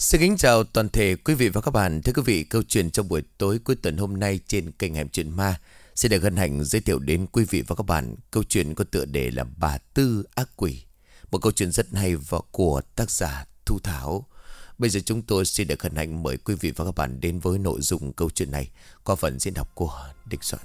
Xin kính chào toàn thể quý vị và các bạn. Thưa quý vị, câu chuyện trong buổi tối cuối tuần hôm nay trên kênh Hẻm Chuyện Ma sẽ được hân hạnh giới thiệu đến quý vị và các bạn câu chuyện có tựa đề là Bà Tư Ác Quỷ. Một câu chuyện rất hay và của tác giả Thu Thảo. Bây giờ chúng tôi xin được hân hạnh mời quý vị và các bạn đến với nội dung câu chuyện này qua phần diễn đọc của Địch Soạn.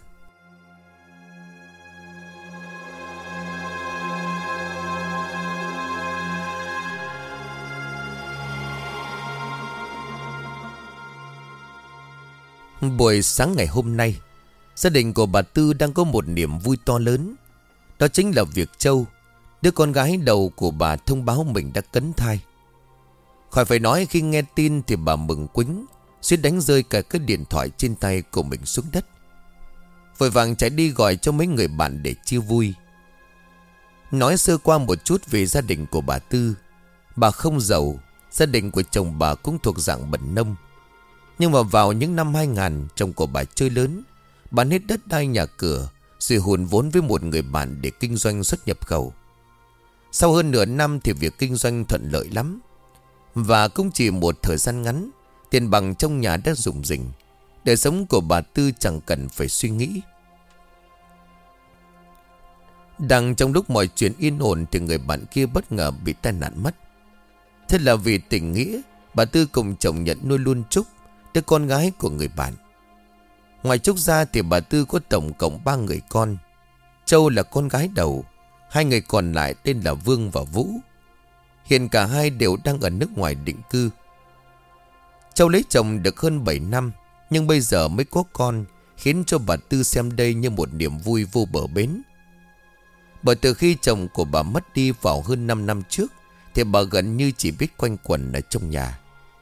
Buổi sáng ngày hôm nay, gia đình của bà Tư đang có một niềm vui to lớn. Đó chính là việc Châu, đứa con gái đầu của bà, thông báo mình đã cấn thai. Khỏi phải nói, khi nghe tin thì bà mừng quính, suýt đánh rơi cả cái điện thoại trên tay của mình xuống đất. Vội vàng chạy đi gọi cho mấy người bạn để chia vui. Nói sơ qua một chút về gia đình của bà Tư. Bà không giàu, gia đình của chồng bà cũng thuộc dạng bần nông. Nhưng mà vào những năm 2000, chồng của bà chơi lớn, bán hết đất đai nhà cửa, rồi hùn vốn với một người bạn để kinh doanh xuất nhập khẩu. Sau hơn nửa năm thì việc kinh doanh thuận lợi lắm. Và cũng chỉ một thời gian ngắn, tiền bằng trong nhà đã rủng rỉnh. Đời sống của bà Tư chẳng cần phải suy nghĩ. Đang trong lúc mọi chuyện yên ổn thì người bạn kia bất ngờ bị tai nạn mất. Thế là vì tình nghĩa, bà Tư cùng chồng nhận nuôi luôn Trúc, đứa con gái của người bạn. Ngoài Trúc ra thì bà Tư có tổng cộng 3 người con. Châu là con gái đầu, hai người còn lại tên là Vương và Vũ. Hiện cả hai đều đang ở nước ngoài định cư. Châu lấy chồng được hơn 7 năm, nhưng bây giờ mới có con, khiến cho bà Tư xem đây như một niềm vui vô bờ bến. Bởi từ khi chồng của bà mất đi vào hơn 5 năm trước, thì bà gần như chỉ biết quanh quẩn ở trong nhà.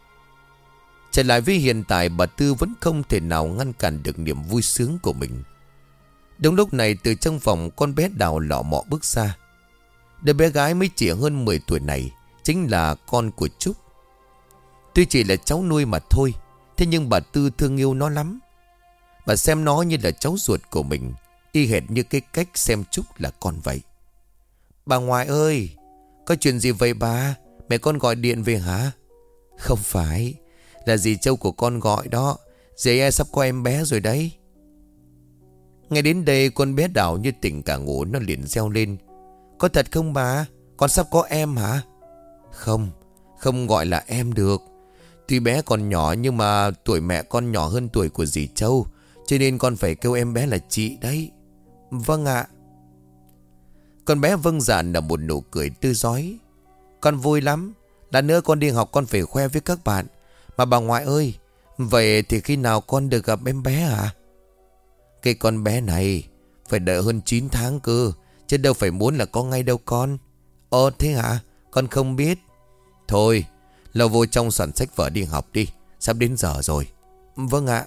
Trở lại với hiện tại, bà Tư vẫn không thể nào ngăn cản được niềm vui sướng của mình. Đúng lúc này, từ trong phòng, con bé Đào lọ mọ bước ra. Đứa bé gái mới chỉ hơn 10 tuổi này chính là con của Trúc. Tuy chỉ là cháu nuôi mà thôi, thế nhưng bà Tư thương yêu nó lắm. Bà xem nó như là cháu ruột của mình, y hệt như cái cách xem Trúc là con vậy. Bà ngoại ơi, có chuyện gì vậy bà? Mẹ con gọi điện về hả? Không phải, là dì Châu của con gọi đó. Dì e sắp có em bé rồi đấy. Ngay đến đây, con bé Đào như tỉnh cả ngủ, nó liền reo lên. Có thật không bà? Con sắp có em hả? Không, không gọi là em được. Tuy bé còn nhỏ nhưng mà tuổi mẹ con nhỏ hơn tuổi của dì Châu, cho nên con phải kêu em bé là chị đấy. Vâng ạ. Con bé vâng dạ là một nụ cười tươi rói. Con vui lắm. Lát nữa con đi học con phải khoe với các bạn. Mà bà ngoại ơi, vậy thì khi nào con được gặp em bé hả? Cái con bé này phải đợi hơn 9 tháng cơ, chứ đâu phải muốn là có ngay đâu con. Ồ thế hả? Con không biết. Thôi, lâu vô trong soạn sách vở đi học đi, sắp đến giờ rồi. Vâng ạ.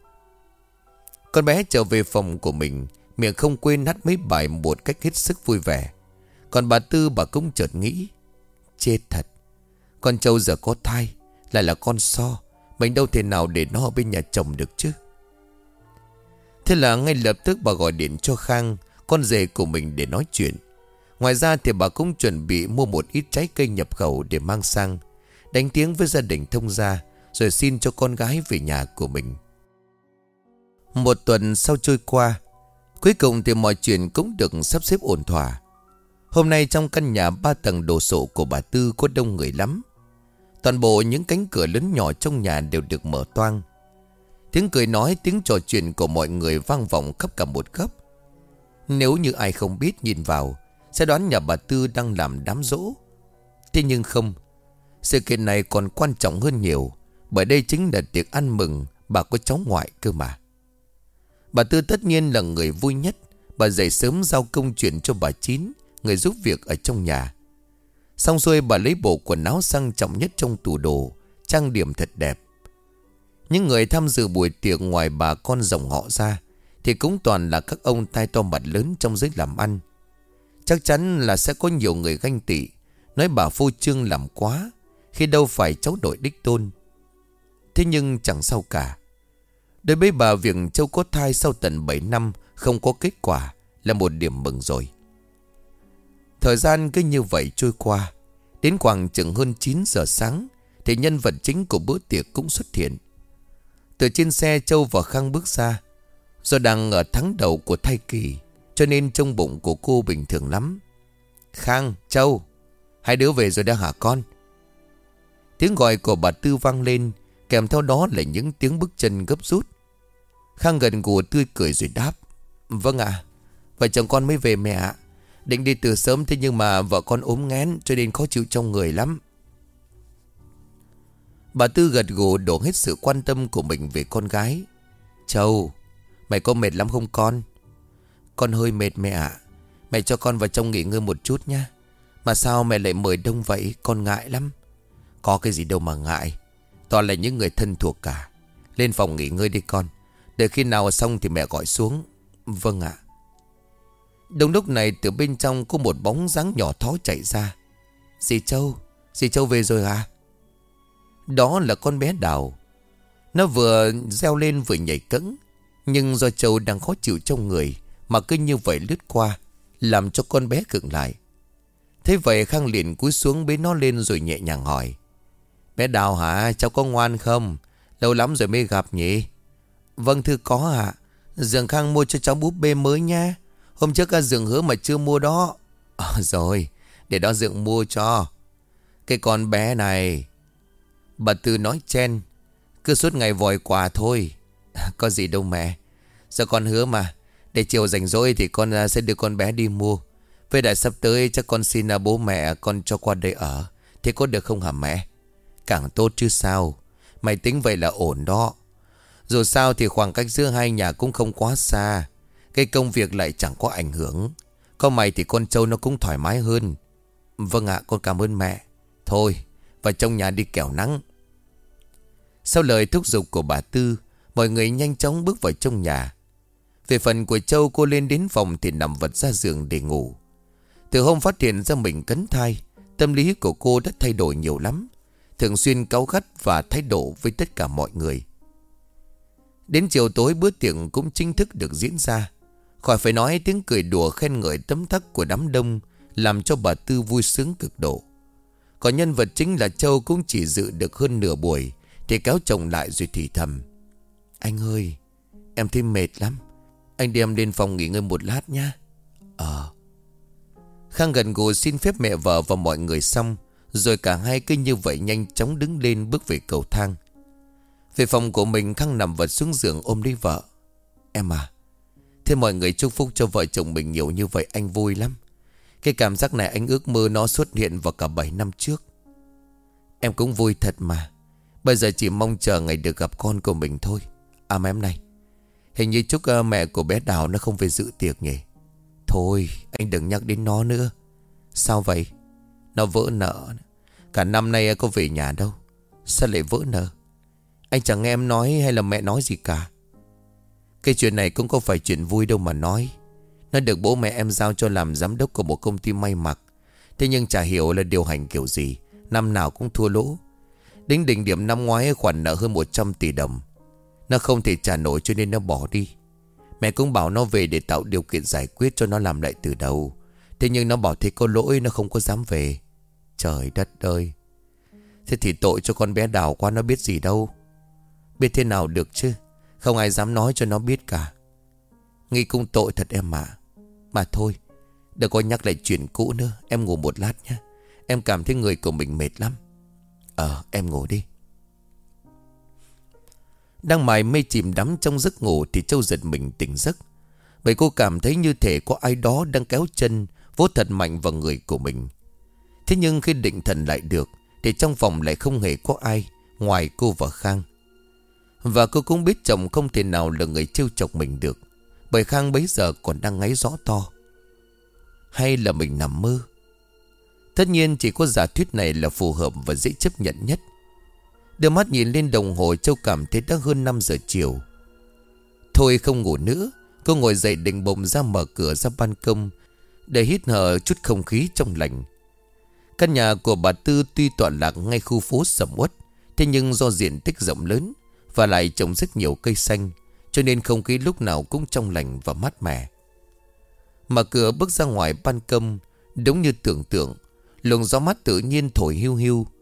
Con bé trở về phòng của mình, miệng không quên hát mấy bài một cách hết sức vui vẻ. Còn bà Tư, bà cũng chợt nghĩ, chết thật, con Châu giờ có thai, lại là con So, mình đâu thể nào để nó ở bên nhà chồng được chứ. Thế là ngay lập tức bà gọi điện cho Khang, con rể của mình, để nói chuyện. Ngoài ra thì bà cũng chuẩn bị mua một ít trái cây nhập khẩu để mang sang, đánh tiếng với gia đình thông gia, rồi xin cho con gái về nhà của mình. Một tuần sau trôi qua, cuối cùng thì mọi chuyện cũng được sắp xếp ổn thỏa. Hôm nay trong căn nhà 3 tầng đồ sộ của bà Tư có đông người lắm. Toàn bộ những cánh cửa lớn nhỏ trong nhà đều được mở toang. Tiếng cười nói, tiếng trò chuyện của mọi người vang vọng khắp cả một góc. Nếu như ai không biết nhìn vào, sẽ đoán nhà bà Tư đang làm đám giỗ. Thế nhưng không, sự kiện này còn quan trọng hơn nhiều, bởi đây chính là tiệc ăn mừng bà có cháu ngoại cơ mà. Bà Tư tất nhiên là người vui nhất. Bà dậy sớm giao công chuyện cho bà Chín, người giúp việc ở trong nhà. Xong xuôi, bà lấy bộ quần áo sang trọng nhất trong tủ đồ, trang điểm thật đẹp. Những người tham dự buổi tiệc ngoài bà con dòng họ ra thì cũng toàn là các ông tai to mặt lớn trong giới làm ăn. Chắc chắn là sẽ có nhiều người ganh tị, nói bà phô trương làm quá, khi đâu phải cháu nội đích tôn. Thế nhưng chẳng sao cả. Đối với bà, việc Châu có thai sau tận 7 năm không có kết quả là một điểm mừng rồi. Thời gian cứ như vậy trôi qua. Đến khoảng chừng hơn 9 giờ sáng thì nhân vật chính của bữa tiệc cũng xuất hiện. Từ trên xe Châu và Khang bước ra. Do đang ở tháng đầu của thai kỳ cho nên trong bụng của cô bình thường lắm. Khang, Châu, hai đứa về rồi đã hả con? Tiếng gọi của bà Tư vang lên, kèm theo đó là những tiếng bước chân gấp rút. Khang gần gù tươi cười rồi đáp: Vâng ạ, vợ chồng con mới về mẹ ạ. Định đi từ sớm thế nhưng mà vợ con ốm nghén cho nên khó chịu trong người lắm. Bà Tư gật gù đổ hết sự quan tâm của mình về con gái. Châu, mày có mệt lắm không con? Con hơi mệt mẹ ạ. Mẹ cho con vào trong nghỉ ngơi một chút nha. Mà sao mẹ lại mời đông vậy? Con ngại lắm. Có cái gì đâu mà ngại. Toàn là những người thân thuộc cả. Lên phòng nghỉ ngơi đi con. Đợi khi nào xong thì mẹ gọi xuống. Vâng ạ. Đúng lúc này từ bên trong có một bóng dáng nhỏ thó chạy ra. Dì Châu về rồi à? Đó là con bé Đào. Nó vừa reo lên vừa nhảy cẫng. Nhưng do Châu đang khó chịu trong người mà cứ như vậy lướt qua, làm cho con bé khựng lại. Thế vậy Khang liền cúi xuống bế nó lên rồi nhẹ nhàng hỏi: Bé Đào hả? Cháu có ngoan không? Lâu lắm rồi mới gặp nhỉ? Vâng thưa có ạ. Dượng Khang mua cho cháu búp bê mới nha. Hôm trước Dượng hứa mà chưa mua đó. Rồi, để đó Dượng mua cho. Cái con bé này. Bà Tư nói chen: Cứ suốt ngày vòi quà thôi. Có gì đâu mẹ. Sao con hứa mà. Để chiều rảnh rỗi thì con sẽ đưa con bé đi mua. Với lại sắp tới chắc con xin bố mẹ con cho qua đây ở. Thế có được không hả mẹ? Càng tốt chứ sao. Mày tính vậy là ổn đó. Dù sao thì khoảng cách giữa hai nhà cũng không quá xa. Cái công việc lại chẳng có ảnh hưởng. Có mày thì con Châu nó cũng thoải mái hơn. Vâng ạ, con cảm ơn mẹ. Thôi, vào trong nhà đi kẻo nắng. Sau lời thúc giục của bà Tư, mọi người nhanh chóng bước vào trong nhà. Về phần của Châu, cô lên đến phòng thì nằm vật ra giường để ngủ. Từ hôm phát hiện ra mình cấn thai, tâm lý của cô đã thay đổi nhiều lắm. Thường xuyên cáu gắt và thái độ với tất cả mọi người. Đến chiều tối bữa tiệc cũng chính thức được diễn ra. Khỏi phải nói tiếng cười đùa khen ngợi tấm tắc của đám đông làm cho bà Tư vui sướng cực độ. Còn nhân vật chính là Châu cũng chỉ dự được hơn nửa buổi thì kéo chồng lại rồi thì thầm: Anh ơi, em thấy mệt lắm. Anh đem lên phòng nghỉ ngơi một lát nha. Khang gần gù xin phép mẹ vợ và mọi người xong, rồi cả hai cứ như vậy nhanh chóng đứng lên bước về cầu thang. Về phòng của mình, Khang nằm vật xuống giường ôm lấy vợ. Em à, thế mọi người chúc phúc cho vợ chồng mình nhiều như vậy anh vui lắm. Cái cảm giác này anh ước mơ nó xuất hiện vào cả 7 năm trước. Em cũng vui thật mà. Bây giờ chỉ mong chờ ngày được gặp con của mình thôi. À mà em này, hình như chúc mẹ của bé Đào nó không về dự tiệc nhỉ? Thôi anh đừng nhắc đến nó nữa. Sao vậy? Nó vỡ nợ. Cả năm nay có về nhà đâu. Sao lại vỡ nợ? Anh chẳng nghe em nói hay là mẹ nói gì cả. Cái chuyện này cũng có phải chuyện vui đâu mà nói. Nó được bố mẹ em giao cho làm giám đốc của một công ty may mặc. Thế nhưng chả hiểu là điều hành kiểu gì, năm nào cũng thua lỗ. Đến đỉnh điểm năm ngoái khoản nợ hơn 100 tỷ đồng. Nó không thể trả nổi cho nên nó bỏ đi. Mẹ cũng bảo nó về để tạo điều kiện giải quyết cho nó làm lại từ đầu. Thế nhưng nó bảo thế có lỗi, nó không có dám về. Trời đất ơi. Thế thì tội cho con bé Đào quá, nó biết gì đâu. Biết thế nào được chứ. Không ai dám nói cho nó biết cả. Nghĩ cũng tội thật em mà. Mà thôi, đừng có nhắc lại chuyện cũ nữa. Em ngủ một lát nhé. Em cảm thấy người của mình mệt lắm. Em ngủ đi. Đang mải mê chìm đắm trong giấc ngủ thì Châu giật mình tỉnh giấc. Bởi cô cảm thấy như thể có ai đó đang kéo chân vỗ thật mạnh vào người của mình. Thế nhưng khi định thần lại được thì trong phòng lại không hề có ai ngoài cô và Khang. Và cô cũng biết chồng không thể nào là người trêu chọc mình được, bởi Khang bấy giờ còn đang ngáy rõ to. Hay là mình nằm mơ? Tất nhiên chỉ có giả thuyết này là phù hợp và dễ chấp nhận nhất. Đưa mắt nhìn lên đồng hồ, Châu cảm thấy đã hơn 5 giờ chiều. Thôi không ngủ nữa. Cô ngồi dậy định bụng ra mở cửa ra ban công để hít thở chút không khí trong lành. Căn nhà của bà Tư tuy tọa lạc ngay khu phố sầm uất, thế nhưng do diện tích rộng lớn và lại trồng rất nhiều cây xanh, cho nên không khí lúc nào cũng trong lành và mát mẻ. Mở cửa bước ra ngoài ban công, đúng như tưởng tượng, luồng gió mát tự nhiên thổi hiu hiu.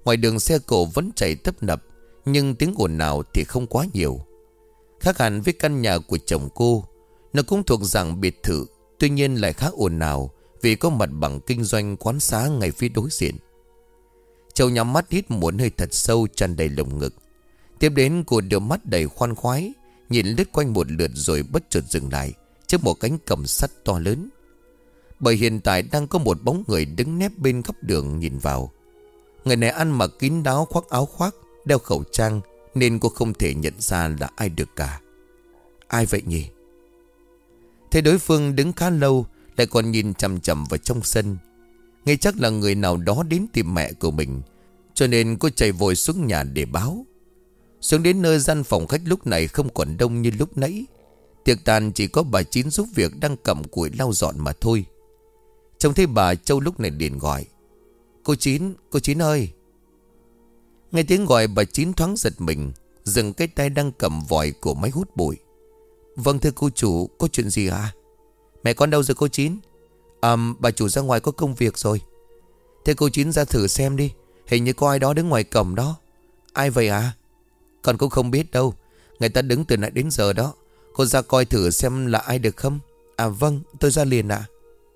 Ngoài đường xe cộ vẫn chạy tấp nập, nhưng tiếng ồn nào thì không quá nhiều. Khác hẳn với căn nhà của chồng cô, nó cũng thuộc dạng biệt thự, tuy nhiên lại khá ồn ào vì có mặt bằng kinh doanh quán xá ngay phía đối diện. Châu nhắm mắt hít một hơi thật sâu tràn đầy lồng ngực. Tiếp đến cô đưa mắt đầy khoan khoái, nhìn lướt quanh một lượt rồi bất chợt dừng lại trước một cánh cổng sắt to lớn. Bởi hiện tại đang có một bóng người đứng nép bên góc đường nhìn vào. Người này ăn mặc kín đáo, khoác áo khoác, đeo khẩu trang, nên cô không thể nhận ra là ai được cả. Ai vậy nhỉ? Thấy đối phương đứng khá lâu, lại còn nhìn chằm chằm vào trong sân, nghe chắc là người nào đó đến tìm mẹ của mình, cho nên cô chạy vội xuống nhà để báo. Xuống đến nơi gian phòng khách lúc này không còn đông như lúc nãy. Tiệc tàn chỉ có bà Chín giúp việc đang cầm củi lau dọn mà thôi. Trông thấy bà, Châu lúc này liền gọi: cô Chín ơi. Nghe tiếng gọi, bà Chín thoáng giật mình, dừng cái tay đang cầm vòi của máy hút bụi. Vâng thưa cô chủ, có chuyện gì à? Mẹ con đâu rồi cô Chín? Bà chủ ra ngoài có công việc rồi. Thế cô Chín ra thử xem đi, hình như có ai đó đứng ngoài cổng đó. Ai vậy à? Con cũng không biết đâu, người ta đứng từ nãy đến giờ đó. Cô ra coi thử xem là ai được không? À vâng, tôi ra liền ạ.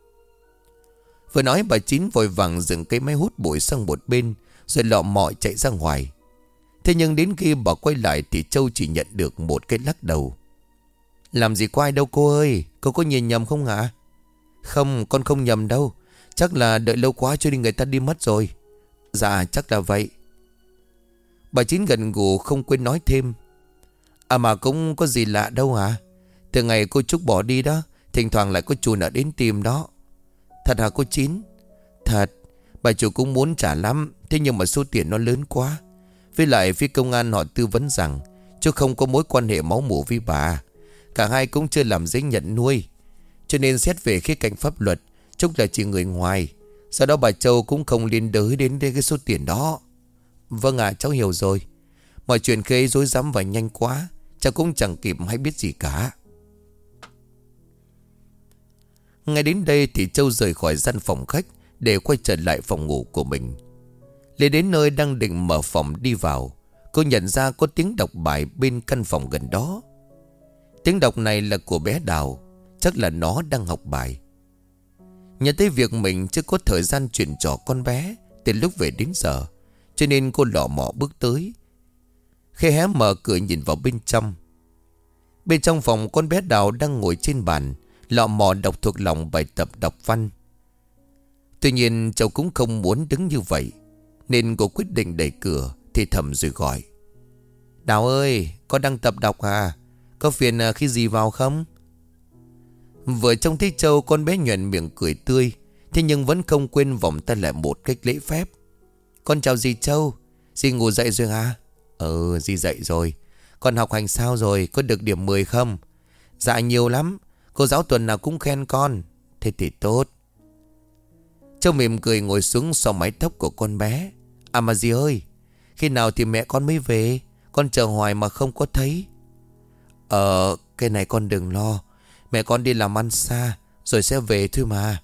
Vừa nói bà Chín vội vàng dừng cái máy hút bụi sang một bên, rồi lọ mọ chạy ra ngoài. Thế nhưng đến khi bà quay lại thì Châu chỉ nhận được một cái lắc đầu. Làm gì có ai đâu cô ơi, cô có nhìn nhầm không hả? Không, con không nhầm đâu. Chắc là đợi lâu quá cho nên người ta đi mất rồi. Dạ chắc là vậy. Bà Chín gần gù không quên nói thêm: À mà cũng có gì lạ đâu hả? Từ ngày cô Trúc bỏ đi đó, thỉnh thoảng lại có chủ nợ đến tìm đó. Thật hả cô Chín? Thật, bà chủ cũng muốn trả lắm, thế nhưng mà số tiền nó lớn quá. Với lại phía công an họ tư vấn rằng chú không có mối quan hệ máu mủ với bà, cả hai cũng chưa làm giấy nhận nuôi, cho nên xét về khía cạnh pháp luật, Trúc là chỉ người ngoài. Sau đó bà Châu cũng không liên đới đến cái số tiền đó. Vâng ạ, cháu hiểu rồi. Mọi chuyện khi ấy rối rắm và nhanh quá, cháu cũng chẳng kịp hay biết gì cả. Ngay đến đây thì Châu rời khỏi gian phòng khách để quay trở lại phòng ngủ của mình. Lên đến nơi đang định mở phòng đi vào, cô nhận ra có tiếng đọc bài bên căn phòng gần đó. Tiếng đọc này là của bé Đào, chắc là nó đang học bài. Nhớ tới việc mình chưa có thời gian chuyện trò con bé từ lúc về đến giờ, cho nên cô lọ mọ bước tới, khẽ hé mở cửa nhìn vào bên trong. Bên trong phòng, con bé Đào đang ngồi trên bàn, lọ mọ đọc thuộc lòng bài tập đọc văn. Tuy nhiên Châu cũng không muốn đứng như vậy, nên cô quyết định đẩy cửa thì thầm rồi gọi: Đào ơi, con đang tập đọc à? Có phiền khi gì vào không? Vừa trông thấy Châu, con bé nhoẻn miệng cười tươi, thế nhưng vẫn không quên vòng tay lại một cách lễ phép. Con chào dì Châu. Dì ngủ dậy rồi hả? Dì dậy rồi. Con học hành sao rồi? Có được điểm 10 không? Dạ nhiều lắm. Cô giáo tuần nào cũng khen con. Thế thì tốt. Châu mỉm cười ngồi xuống xỏ mái tóc của con bé. À mà dì ơi, khi nào thì mẹ con mới về? Con chờ hoài mà không có thấy. Cái này con đừng lo. Mẹ con đi làm ăn xa rồi sẽ về thôi mà.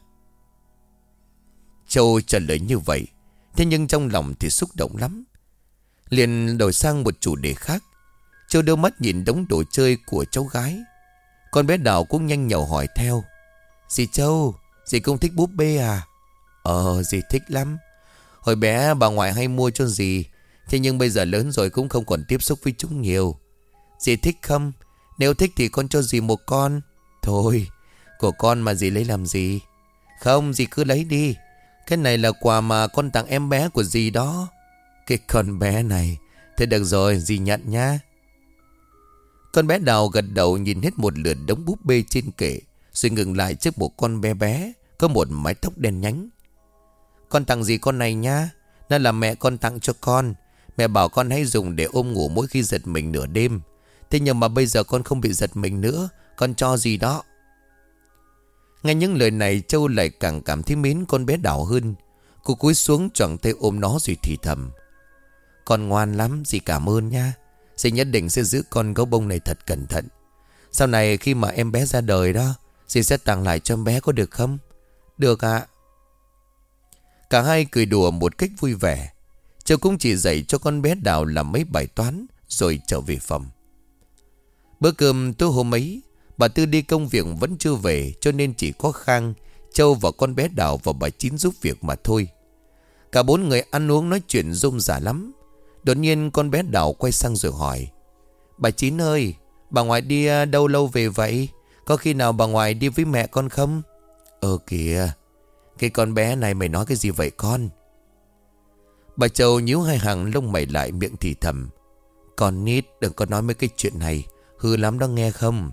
Châu trả lời như vậy, thế nhưng trong lòng thì xúc động lắm. Liền đổi sang một chủ đề khác. Châu đưa mắt nhìn đống đồ chơi của cháu gái. Con bé Đào cũng nhanh nhậu hỏi theo: Dì Châu, dì cũng thích búp bê à? Dì thích lắm. Hồi bé bà ngoại hay mua cho dì, thế nhưng bây giờ lớn rồi cũng không còn tiếp xúc với chúng nhiều. Dì thích không? Nếu thích thì con cho dì một con. Thôi, của con mà dì lấy làm gì? Không, dì cứ lấy đi. Cái này là quà mà con tặng em bé của dì đó. Cái con bé này. Thế được rồi, dì nhận nhá. Con bé Đào gật đầu nhìn hết một lượt đống búp bê trên kệ, rồi ngừng lại trước một con bé bé có một mái tóc đen nhánh. Con tặng dì con này nhá. Nó là mẹ con tặng cho con. Mẹ bảo con hãy dùng để ôm ngủ mỗi khi giật mình nửa đêm. Thế nhưng mà bây giờ con không bị giật mình nữa, con cho dì đó. Nghe những lời này, Châu lại càng cảm thấy mến con bé Đào hơn. Cô cúi xuống choàng tay ôm nó rồi thì thầm: Con ngoan lắm, dì cảm ơn nha. Dì nhất định sẽ giữ con gấu bông này thật cẩn thận. Sau này khi mà em bé ra đời đó, dì sẽ tặng lại cho em bé, có được không? Được ạ. Cả hai cười đùa một cách vui vẻ. Châu cũng chỉ dạy cho con bé Đào làm mấy bài toán rồi trở về phòng. Bữa cơm tối hôm ấy, bà Tư đi công việc vẫn chưa về, cho nên chỉ có Khang, Châu và con bé Đào và bà Chín giúp việc mà thôi. Cả bốn người ăn uống nói chuyện rôm rả lắm. Đột nhiên con bé Đào quay sang rồi hỏi: bà Chín ơi, bà ngoại đi đâu lâu về vậy? Có khi nào bà ngoại đi với mẹ con không? Kìa, cái con bé này mày nói cái gì vậy con? Bà Châu nhíu hai hàng lông mày lại, miệng thì thầm: con nít đừng có nói mấy cái chuyện này, hư lắm đó nghe không?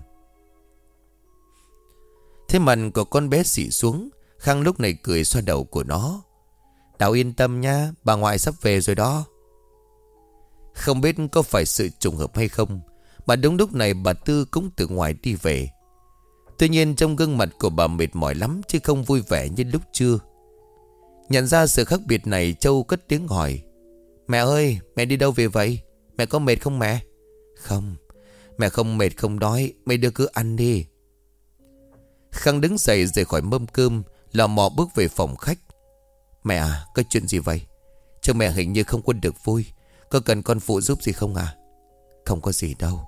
Thế mặt của con bé xị xuống. Khang lúc này cười xoa đầu của nó: Đào yên tâm nha, bà ngoại sắp về rồi đó. Không biết có phải sự trùng hợp hay không, mà đúng lúc này bà Tư cũng từ ngoài đi về. Tuy nhiên trong gương mặt của bà mệt mỏi lắm, chứ không vui vẻ như lúc trưa. Nhận ra sự khác biệt này, Châu cất tiếng hỏi: mẹ ơi, mẹ đi đâu về vậy? Mẹ có mệt không mẹ? Không, mẹ không mệt không đói, mấy đứa cứ ăn đi. Khang đứng dậy rời khỏi mâm cơm, lò mò bước về phòng khách. Mẹ à, có chuyện gì vậy? Chứ mẹ hình như không có được vui. Có cần con phụ giúp gì không à? Không có gì đâu.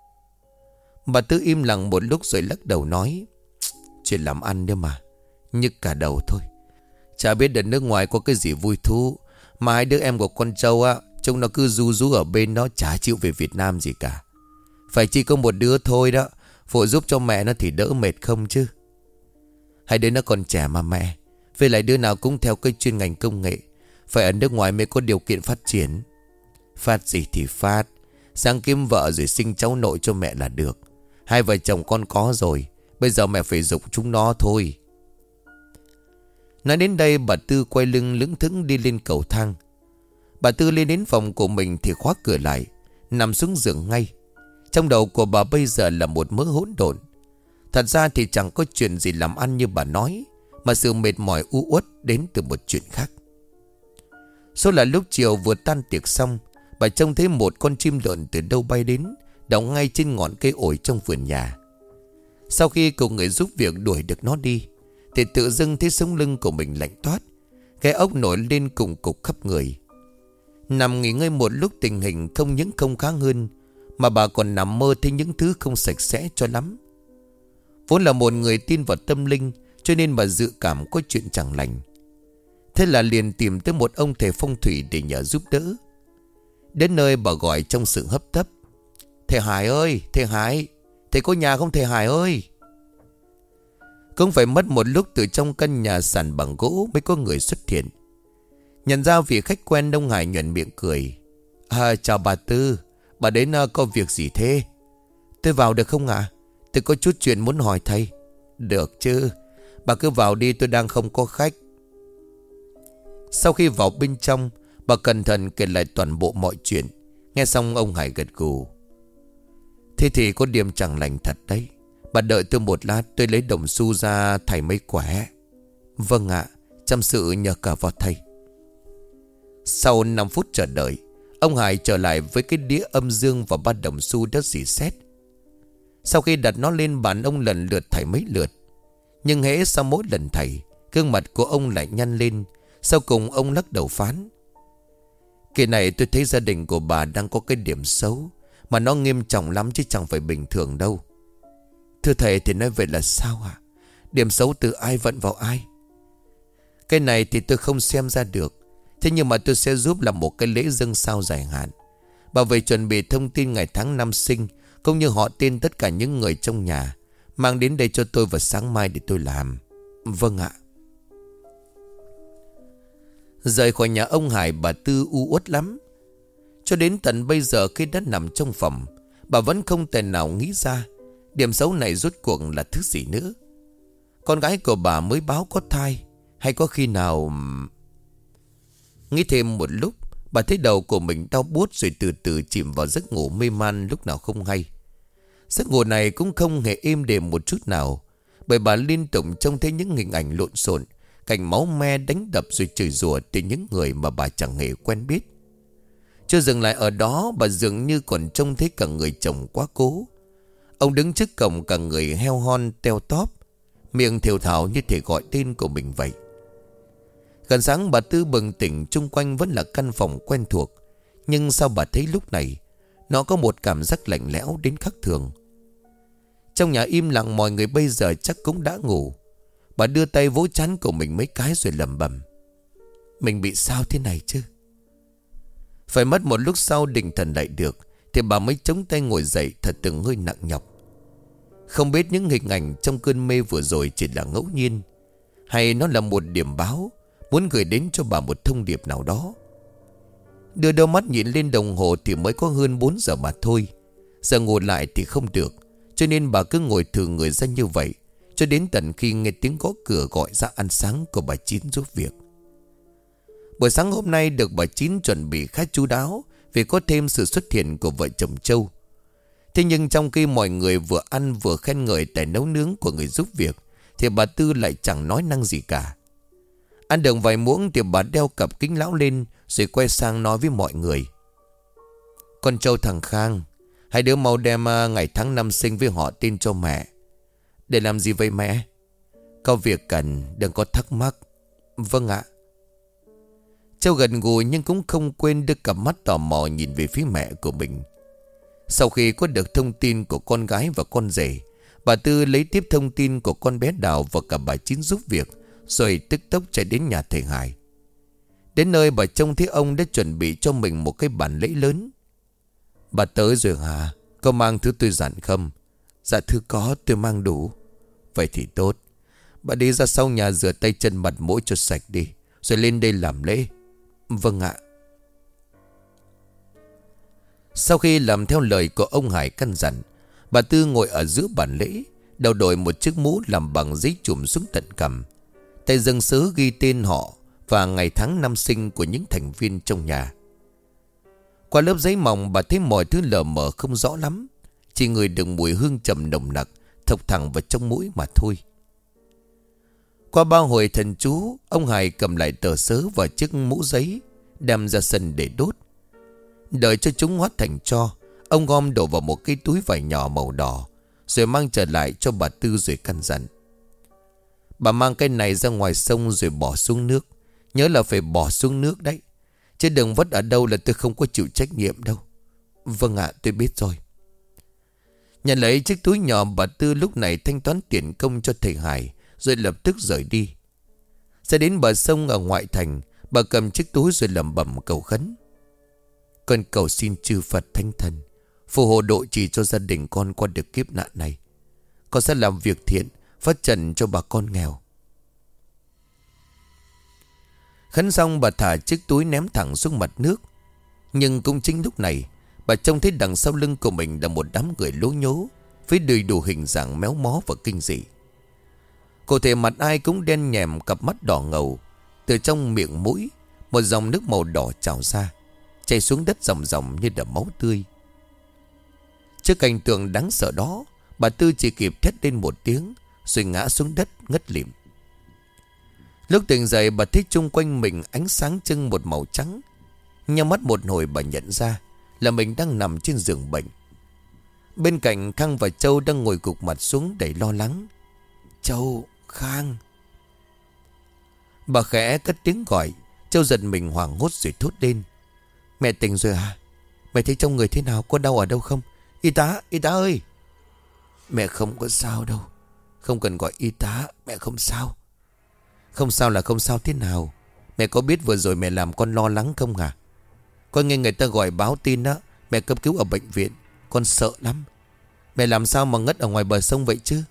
Bà Tư im lặng một lúc rồi lắc đầu nói: chuyện làm ăn nữa mà, nhức cả đầu thôi. Chả biết ở nước ngoài có cái gì vui thú, mà hai đứa em của con Châu á, trông nó cứ ru rú ở bên nó, chả chịu về Việt Nam gì cả. Phải chỉ có một đứa thôi đó, phụ giúp cho mẹ nó thì đỡ mệt không chứ. Hai đứa nó còn trẻ mà mẹ, với lại đứa nào cũng theo cái chuyên ngành công nghệ, phải ở nước ngoài mới có điều kiện phát triển. Phát gì thì phát, sang kiếm vợ rồi sinh cháu nội cho mẹ là được. Hai vợ chồng con có rồi, bây giờ mẹ phải giục chúng nó thôi. Nói đến đây bà Tư quay lưng lững thững đi lên cầu thang. Bà Tư lên đến phòng của mình thì khóa cửa lại, nằm xuống giường ngay. Trong đầu của bà bây giờ là một mớ hỗn độn. Thật ra thì chẳng có chuyện gì làm ăn như bà nói, mà sự mệt mỏi u uất đến từ một chuyện khác. Số là lúc chiều vừa tan tiệc xong, bà trông thấy một con chim lợn từ đâu bay đến, đậu ngay trên ngọn cây ổi trong vườn nhà. Sau khi cùng người giúp việc đuổi được nó đi, thì tự dưng thấy sống lưng của mình lạnh toát, cái ốc nổi lên cùng cục khắp người. Nằm nghỉ ngơi một lúc, tình hình không những không khá hơn, mà bà còn nằm mơ thấy những thứ không sạch sẽ cho lắm. Vốn là một người tin vào tâm linh, cho nên bà dự cảm có chuyện chẳng lành. Thế là liền tìm tới một ông thầy phong thủy để nhờ giúp đỡ. Đến nơi bà gọi trong sự hấp tấp: thầy Hải ơi, thầy Hải, thầy có nhà không thầy Hải ơi? Cũng phải mất một lúc từ trong căn nhà sàn bằng gỗ mới có người xuất hiện. Nhận ra vị khách quen, ông Hải nhuận miệng cười: chào bà Tư, bà đến có việc gì thế? Tôi vào được không ạ? Tôi có chút chuyện muốn hỏi thầy. Được chứ, bà cứ vào đi, tôi đang không có khách. Sau khi vào bên trong, bà cẩn thận kể lại toàn bộ mọi chuyện. Nghe xong ông Hải gật gù: thế thì có điểm chẳng lành thật đấy. Bà đợi tôi một lát, tôi lấy đồng xu ra thầy mấy quẻ. Vâng ạ, chăm sự nhờ cả vào thầy. Sau 5 phút chờ đợi, ông Hải trở lại với cái đĩa âm dương và 3 đồng xu đã rỉ sét. Sau khi đặt nó lên bàn, ông lần lượt thảy mấy lượt. Nhưng hễ sau mỗi lần thảy, gương mặt của ông lại nhăn lên. Sau cùng ông lắc đầu phán: kỳ này tôi thấy gia đình của bà đang có cái điểm xấu, mà nó nghiêm trọng lắm chứ chẳng phải bình thường đâu. Thưa thầy, thì nói vậy là sao ạ? Điểm xấu từ ai vận vào ai? Cái này thì tôi không xem ra được. Thế nhưng mà tôi sẽ giúp làm một cái lễ dâng sao dài hạn. Bà về chuẩn bị thông tin ngày tháng năm sinh, cũng như họ tên tất cả những người trong nhà, mang đến đây cho tôi vào sáng mai để tôi làm. Vâng ạ. Rời khỏi nhà ông Hải, bà Tư u uất lắm. Cho đến tận bây giờ khi đã nằm trong phòng, bà vẫn không thể nào nghĩ ra điểm xấu này rốt cuộc là thứ gì nữa. Con gái của bà mới báo có thai, hay có khi nào... Nghĩ thêm một lúc, bà thấy đầu của mình đau buốt rồi từ từ chìm vào giấc ngủ mê man lúc nào không hay. Giấc ngủ này cũng không hề êm đềm một chút nào, bởi bà liên tục trông thấy những hình ảnh lộn xộn, cảnh máu me đánh đập rồi chửi rủa từ những người mà bà chẳng hề quen biết. Chưa dừng lại ở đó, bà dường như còn trông thấy cả người chồng quá cố. Ông đứng trước cổng cả người heo hon teo tóp, miệng thều thào như thể gọi tên của mình vậy. Gần sáng bà Tư bừng tỉnh, chung quanh vẫn là căn phòng quen thuộc. Nhưng sao bà thấy lúc này nó có một cảm giác lạnh lẽo đến khác thường. Trong nhà im lặng, mọi người bây giờ chắc cũng đã ngủ. Bà đưa tay vỗ trán của mình mấy cái rồi lẩm bẩm: mình bị sao thế này chứ? Phải mất một lúc sau định thần lại được thì bà mới chống tay ngồi dậy, thật từng hơi nặng nhọc. Không biết những hình ảnh trong cơn mê vừa rồi chỉ là ngẫu nhiên, hay nó là một điểm báo muốn gửi đến cho bà một thông điệp nào đó. Đưa đôi mắt nhìn lên đồng hồ thì mới có hơn 4 giờ mà thôi. Giờ ngồi lại thì không được, cho nên bà cứ ngồi thừ người ra như vậy cho đến tận khi nghe tiếng gõ cửa gọi ra ăn sáng của bà Chín giúp việc. Buổi sáng hôm nay được bà Chín chuẩn bị khá chu đáo vì có thêm sự xuất hiện của vợ chồng Châu. Thế nhưng trong khi mọi người vừa ăn vừa khen ngợi tài nấu nướng của người giúp việc thì bà Tư lại chẳng nói năng gì cả. Ăn được vài muỗng thì bà đeo cặp kính lão lên rồi quay sang nói với mọi người: con Châu thằng Khang, hai đứa mau đem ngày tháng năm sinh với họ tên cho mẹ. Để làm gì vậy mẹ? Có việc cần, đừng có thắc mắc. Vâng ạ. Châu gần gù nhưng cũng không quên đưa cặp mắt tò mò nhìn về phía mẹ của mình. Sau khi có được thông tin của con gái và con rể, bà Tư lấy tiếp thông tin của con bé Đào và cả bà Chín giúp việc, rồi tức tốc chạy đến nhà thầy Hải. Đến nơi bà trông thấy ông đã chuẩn bị cho mình một cái bàn lễ lớn. Bà tới rồi hả? Có mang thứ tôi dặn không? Dạ thưa có, tôi mang đủ. Vậy thì tốt. Bà đi ra sau nhà rửa tay chân mặt mũi cho sạch đi, rồi lên đây làm lễ. Vâng ạ. Sau khi làm theo lời của ông Hải căn dặn, bà Tư ngồi ở giữa bàn lễ, đầu đội một chiếc mũ làm bằng giấy chùm xuống tận cằm. Tay dâng sớ ghi tên họ và ngày tháng năm sinh của những thành viên trong nhà. Qua lớp giấy mỏng bà thấy mọi thứ lờ mờ không rõ lắm, chỉ ngửi được mùi hương trầm nồng nặc thốc thẳng vào trong mũi mà thôi. Qua ba hồi thần chú, ông Hải cầm lại tờ sớ và chiếc mũ giấy, đem ra sân để đốt. Đợi cho chúng hóa thành tro, ông gom đổ vào một cái túi vải nhỏ màu đỏ, rồi mang trở lại cho bà Tư rồi căn dặn: bà mang cái này ra ngoài sông rồi bỏ xuống nước. Nhớ là phải bỏ xuống nước đấy, chứ đừng vứt ở đâu là tôi không có chịu trách nhiệm đâu. Vâng ạ, tôi biết rồi. Nhận lấy chiếc túi nhỏ, bà Tư lúc này thanh toán tiền công cho thầy Hải, rồi lập tức rời đi. Ra đến bờ sông ở ngoại thành, bà cầm chiếc túi rồi lẩm bẩm cầu khấn: con cầu xin chư Phật Thánh Thần phù hộ độ trì cho gia đình con qua được kiếp nạn này. Con sẽ làm việc thiện, phát trần cho bà con nghèo. Khấn xong bà thả chiếc túi ném thẳng xuống mặt nước. Nhưng cũng chính lúc này, bà trông thấy đằng sau lưng của mình là một đám người lố nhố, với đầy đủ hình dạng méo mó và kinh dị. Cụ thể mặt ai cũng đen nhèm, cặp mắt đỏ ngầu. Từ trong miệng mũi, một dòng nước màu đỏ trào ra, chảy xuống đất ròng ròng như đầm máu tươi. Trước cảnh tượng đáng sợ đó, bà Tư chỉ kịp thét lên một tiếng, rồi ngã xuống đất ngất lịm. Lúc tỉnh dậy, bà thấy chung quanh mình ánh sáng trưng một màu trắng. Nhắm mắt một hồi, bà nhận ra là mình đang nằm trên giường bệnh. Bên cạnh, Khang và Châu đang ngồi gục mặt xuống đầy lo lắng. Châu, Khang. Bà khẽ cất tiếng gọi. Châu giật mình hoảng hốt rồi thốt lên: mẹ tỉnh rồi à? Mẹ thấy trong người thế nào? Có đau ở đâu không? Y tá ơi! Mẹ không có sao đâu. Không cần gọi y tá, mẹ không sao. Không sao là không sao thế nào? Mẹ có biết vừa rồi mẹ làm con lo lắng không à? Con nghe người ta gọi báo tin á, mẹ cấp cứu ở bệnh viện. Con sợ lắm. Mẹ làm sao mà ngất ở ngoài bờ sông vậy chứ?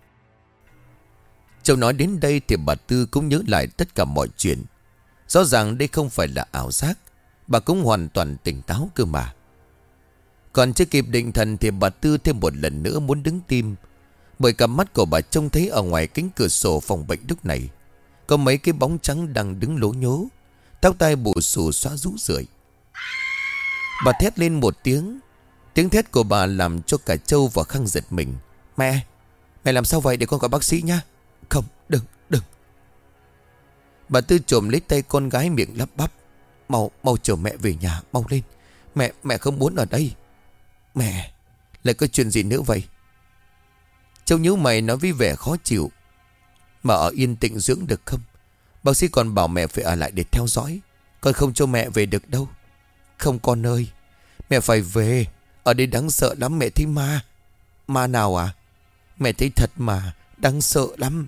Châu nói đến đây thì bà Tư cũng nhớ lại tất cả mọi chuyện. Rõ ràng đây không phải là ảo giác. Bà cũng hoàn toàn tỉnh táo cơ mà. Còn chưa kịp định thần thì bà Tư thêm một lần nữa muốn đứng tim. Bởi cặp mắt của bà trông thấy ở ngoài cánh cửa sổ phòng bệnh lúc này có mấy cái bóng trắng đang đứng lố nhố, tóc tai bù xù xóa rũ rượi. Bà thét lên một tiếng. Tiếng thét của bà làm cho cả Châu và Khang giật mình. Mẹ làm sao vậy? Để con gọi bác sĩ nha. Không, đừng. Bà Tư trồm lấy tay con gái, miệng lắp bắp: Mau chở mẹ về nhà, mau lên. Mẹ không muốn ở đây. Mẹ, lại có chuyện gì nữa vậy? Châu nhíu mày nói với vẻ khó chịu: mà ở yên tĩnh dưỡng được không? Bác sĩ còn bảo mẹ phải ở lại để theo dõi. Con không cho mẹ về được đâu. Không con ơi, mẹ phải về. Ở đây đáng sợ lắm, mẹ thấy ma. Ma nào à? Mẹ thấy thật mà, đáng sợ lắm.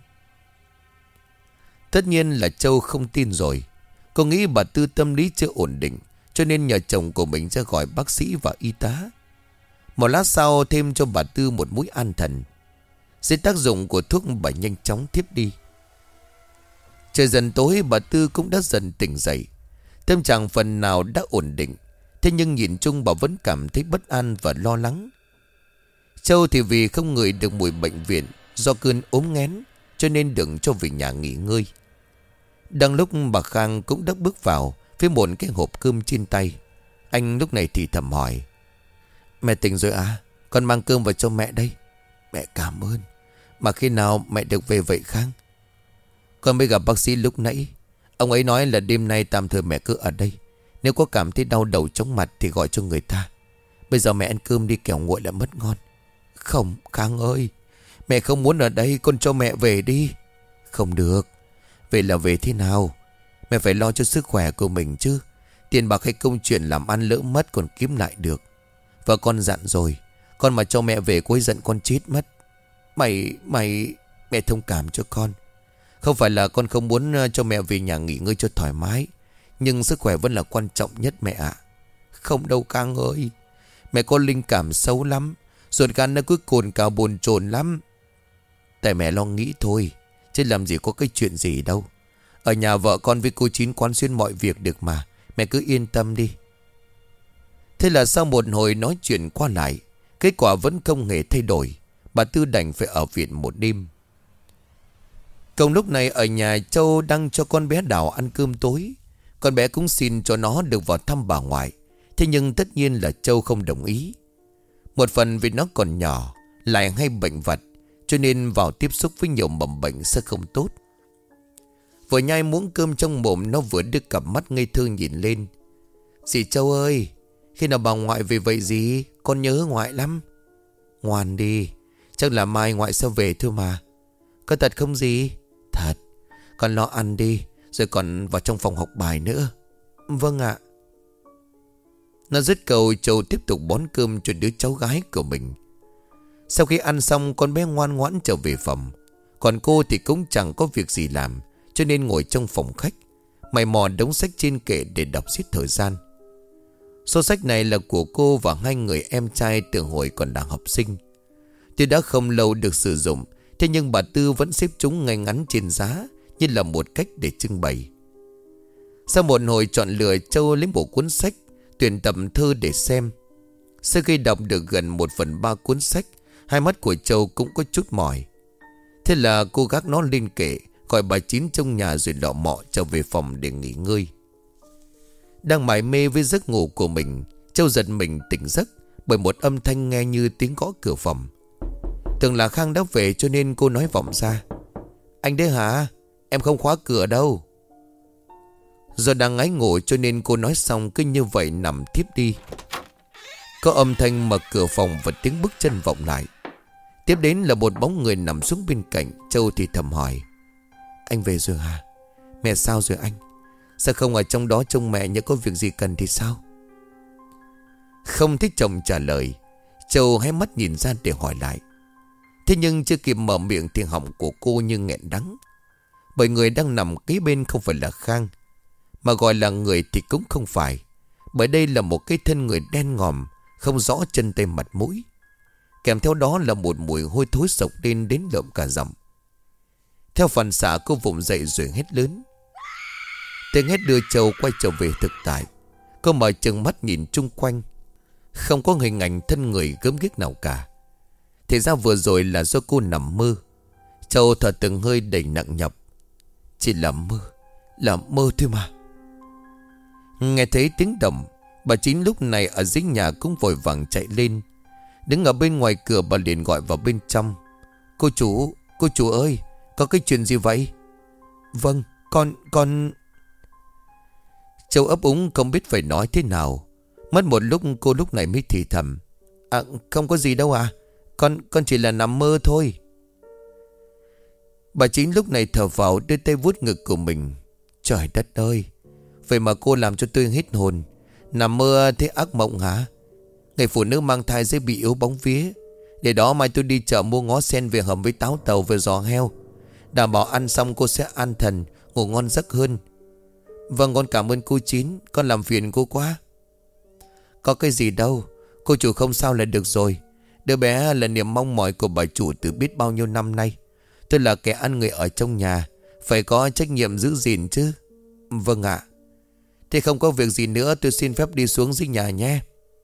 Tất nhiên là Châu không tin rồi. Cô nghĩ bà Tư tâm lý chưa ổn định, cho nên nhờ chồng của mình ra gọi bác sĩ và y tá. Một lát sau thêm cho bà Tư một mũi an thần. Dưới tác dụng của thuốc, bà nhanh chóng thiếp đi. Trời dần tối, bà Tư cũng đã dần tỉnh dậy. Tâm trạng phần nào đã ổn định. Thế nhưng nhìn chung bà vẫn cảm thấy bất an và lo lắng. Châu thì vì không ngửi được mùi bệnh viện do cơn ốm nghén, cho nên đừng cho về nhà nghỉ ngơi. Đang lúc bà Khang cũng đã bước vào với một cái hộp cơm trên tay. Anh lúc này thì thầm hỏi: Mẹ tỉnh rồi à? Con mang cơm vào cho mẹ đây. Mẹ cảm ơn. Mà khi nào mẹ được về vậy Khang? Con mới gặp bác sĩ lúc nãy. Ông ấy nói là đêm nay tạm thời mẹ cứ ở đây. Nếu có cảm thấy đau đầu chóng mặt thì gọi cho người ta. Bây giờ mẹ ăn cơm đi, kẻo nguội lại mất ngon. Không Khang ơi, mẹ không muốn ở đây, con cho mẹ về đi. Không được. Về là về thế nào? Mẹ phải lo cho sức khỏe của mình chứ. Tiền bạc hay công chuyện làm ăn lỡ mất còn kiếm lại được. Và con dặn rồi, con mà cho mẹ về cô ấy giận con chết mất. Mẹ thông cảm cho con. Không phải là con không muốn cho mẹ về nhà nghỉ ngơi cho thoải mái, nhưng sức khỏe vẫn là quan trọng nhất mẹ ạ. Không đâu Khang ơi, mẹ có linh cảm xấu lắm. Ruột gan nó cứ cồn cào bồn chồn lắm. Tại mẹ lo nghĩ thôi, chứ làm gì có cái chuyện gì đâu. Ở nhà vợ con với cô Chín quán xuyên mọi việc được mà. Mẹ cứ yên tâm đi. Thế là sau một hồi nói chuyện qua lại, kết quả vẫn không hề thay đổi. Bà Tư đành phải ở viện một đêm. Cùng lúc này ở nhà, Châu đang cho con bé Đào ăn cơm tối. Con bé cũng xin cho nó được vào thăm bà ngoại. Thế nhưng tất nhiên là Châu không đồng ý. Một phần vì nó còn nhỏ, lại hay bệnh vặt, cho nên vào tiếp xúc với nhiều mầm bệnh sẽ không tốt. Vừa nhai muỗng cơm trong mồm, nó vừa đưa cặp mắt ngây thơ nhìn lên. Dì Châu ơi, khi nào bà ngoại về vậy dì? Con nhớ ngoại lắm. Ngoan đi, chắc là mai ngoại sẽ về thôi mà. Có thật không dì? Thật. Con lo ăn đi, rồi còn vào trong phòng học bài nữa. Vâng ạ. Nó dứt câu, Châu tiếp tục bón cơm cho đứa cháu gái của mình. Sau khi ăn xong, con bé ngoan ngoãn trở về phòng. Còn cô thì cũng chẳng có việc gì làm, cho nên ngồi trong phòng khách, mày mò đống sách trên kệ để đọc giết thời gian. Số sách này là của cô và hai người em trai từ hồi còn đang học sinh. Tuy đã không lâu được sử dụng, thế nhưng bà Tư vẫn xếp chúng ngay ngắn trên giá, như là một cách để trưng bày. Sau một hồi chọn lựa, Châu lấy một cuốn sách tuyển tập thơ để xem. Sau khi đọc được gần 1/3 cuốn sách, hai mắt của Châu cũng có chút mỏi. Thế là cô gác nó lên kệ, gọi bà Chín trong nhà rồi lọ mọ trở về phòng để nghỉ ngơi. Đang mải mê với giấc ngủ của mình, Châu giật mình tỉnh giấc bởi một âm thanh nghe như tiếng gõ cửa phòng. Tưởng là Khang đã về, cho nên cô nói vọng ra: Anh đấy hả? Em không khóa cửa đâu. Do đang ngái ngủ cho nên cô nói xong cứ như vậy nằm tiếp đi. Có âm thanh mở cửa phòng và tiếng bước chân vọng lại. Tiếp đến là một bóng người nằm xuống bên cạnh. Châu thì thầm hỏi: Anh về rồi hả? Mẹ sao rồi anh? Sao không ở trong đó trông mẹ, nhớ có việc gì cần thì sao? Không thích chồng trả lời, Châu hé mắt nhìn ra để hỏi lại. Thế nhưng chưa kịp mở miệng thì họng của cô như nghẹn đắng. Bởi người đang nằm kế bên không phải là Khang, mà gọi là người thì cũng không phải. Bởi đây là một cái thân người đen ngòm, không rõ chân tay mặt mũi. Kèm theo đó là một mùi hôi thối sộc lên đến lợm cả giọng. Theo phản xạ cô vùng dậy rồi hét lớn. Tiếng hét đưa Châu quay trở về thực tại. Cô mở chừng mắt nhìn chung quanh, không có hình ảnh thân người gớm ghiếc nào cả. Thì ra vừa rồi là do cô nằm mơ. Châu thở từng hơi đầy nặng nhọc. Chỉ là mơ thôi mà. Nghe thấy tiếng động, bà Chín lúc này ở dưới nhà cũng vội vàng chạy lên. Đứng ở bên ngoài cửa, bà liền gọi vào bên trong: Cô chủ ơi, có cái chuyện gì vậy? Vâng, con... Châu ấp úng không biết phải nói thế nào. Mất một lúc cô lúc này mới thì thầm: Không có gì đâu à. Con chỉ là nằm mơ thôi. Bà Chín lúc này thở vào, đưa tay vuốt ngực của mình. Trời đất ơi, vậy mà cô làm cho tôi hết hồn. Nằm mơ thấy ác mộng hả? Người phụ nữ mang thai dễ bị yếu bóng vía. Để đó mai tôi đi chợ mua ngó sen về hầm với táo tàu về giò heo. Đảm bảo ăn xong cô sẽ an thần, ngủ ngon giấc hơn. Vâng, con cảm ơn cô Chín. Con làm phiền cô quá. Có cái gì đâu, cô chủ không sao là được rồi. Đứa bé là niềm mong mỏi của bà chủ từ biết bao nhiêu năm nay. Tôi là kẻ ăn người ở trong nhà, phải có trách nhiệm giữ gìn chứ. Vâng ạ. Thế không có việc gì nữa, tôi xin phép đi xuống dưới nhà nhé.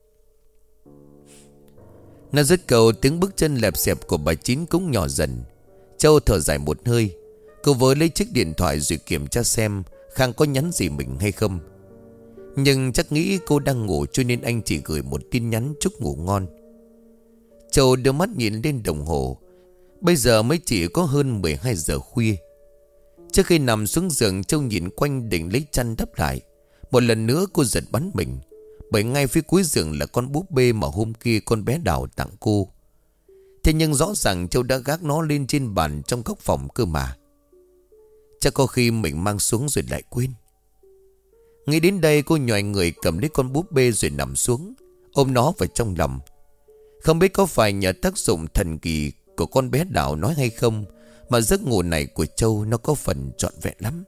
Nó dứt câu, tiếng bước chân lẹp xẹp của bà Chín cũng nhỏ dần. Châu thở dài một hơi. Cô với lấy chiếc điện thoại rồi kiểm tra xem Khang có nhắn gì mình hay không. Nhưng chắc nghĩ cô đang ngủ, cho nên anh chỉ gửi một tin nhắn chúc ngủ ngon. Châu đưa mắt nhìn lên đồng hồ. Bây giờ mới chỉ có hơn 12 giờ khuya. Trước khi nằm xuống giường, Châu nhìn quanh định lấy chăn đắp lại. Một lần nữa cô giật bắn mình, bởi ngay phía cuối giường là con búp bê mà hôm kia con bé Đào tặng cô. Thế nhưng rõ ràng Châu đã gác nó lên trên bàn trong góc phòng cơ mà. Chắc có khi mình mang xuống rồi lại quên. Nghĩ đến đây, cô nhoài người cầm lấy con búp bê rồi nằm xuống, ôm nó vào trong lòng. Không biết có phải nhờ tác dụng thần kỳ của con bé Đào nói hay không, mà giấc ngủ này của Châu nó có phần trọn vẹn lắm.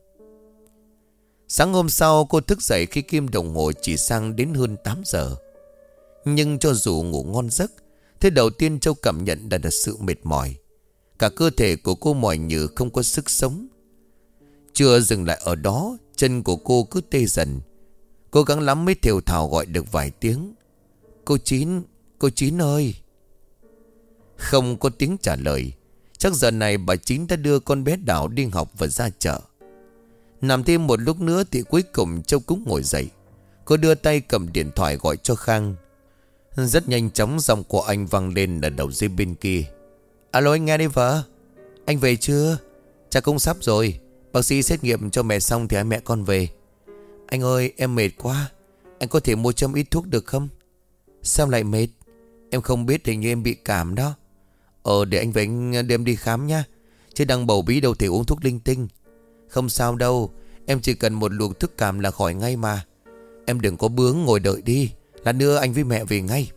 Sáng hôm sau cô thức dậy khi kim đồng hồ chỉ sang đến hơn 8 giờ. Nhưng cho dù ngủ ngon giấc, thế đầu tiên Châu cảm nhận là sự mệt mỏi. Cả cơ thể của cô mỏi như không có sức sống. Chưa dừng lại ở đó, chân của cô cứ tê dần. Cố gắng lắm mới thều thào gọi được vài tiếng. Cô Chín ơi. Không có tiếng trả lời. Chắc giờ này bà Chín đã đưa con bé Đào đi học và ra chợ. Nằm thêm một lúc nữa thì cuối cùng Châu cũng ngồi dậy. Cô đưa tay cầm điện thoại gọi cho Khang. Rất nhanh chóng giọng của anh vang lên ở đầu dây bên kia. Alo, anh nghe đi vợ. Anh về chưa? Chắc cũng sắp rồi. Bác sĩ xét nghiệm cho mẹ xong thì hai mẹ con về. Anh ơi, em mệt quá. Anh có thể mua cho em ít thuốc được không? Sao lại mệt? Em không biết, hình như em bị cảm đó. Để anh với anh đem đi khám nhá. Chứ đang bầu bí đâu thể uống thuốc linh tinh. Không sao đâu, em chỉ cần một luồng thuốc cảm là khỏi ngay mà. Em đừng có bướng, ngồi đợi đi. Lát nữa anh với mẹ về ngay.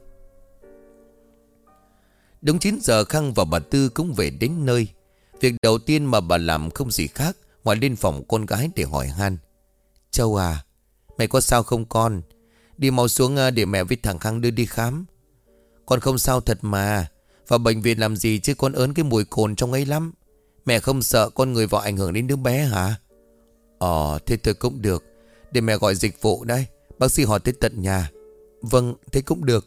Đúng 9 giờ Khang và bà Tư cũng về đến nơi. Việc đầu tiên mà bà làm không gì khác ngoài lên phòng con gái để hỏi han. Châu à, mày có sao không con? Đi mau xuống để mẹ với thằng Khang đưa đi khám. Con không sao thật mà. Vào bệnh viện làm gì chứ, con ớn cái mùi cồn trong ấy lắm. Mẹ không sợ con người vào ảnh hưởng đến đứa bé hả? Thế thôi cũng được. Để mẹ gọi dịch vụ đây. Bác sĩ hỏi tới tận nhà. Vâng, thế cũng được.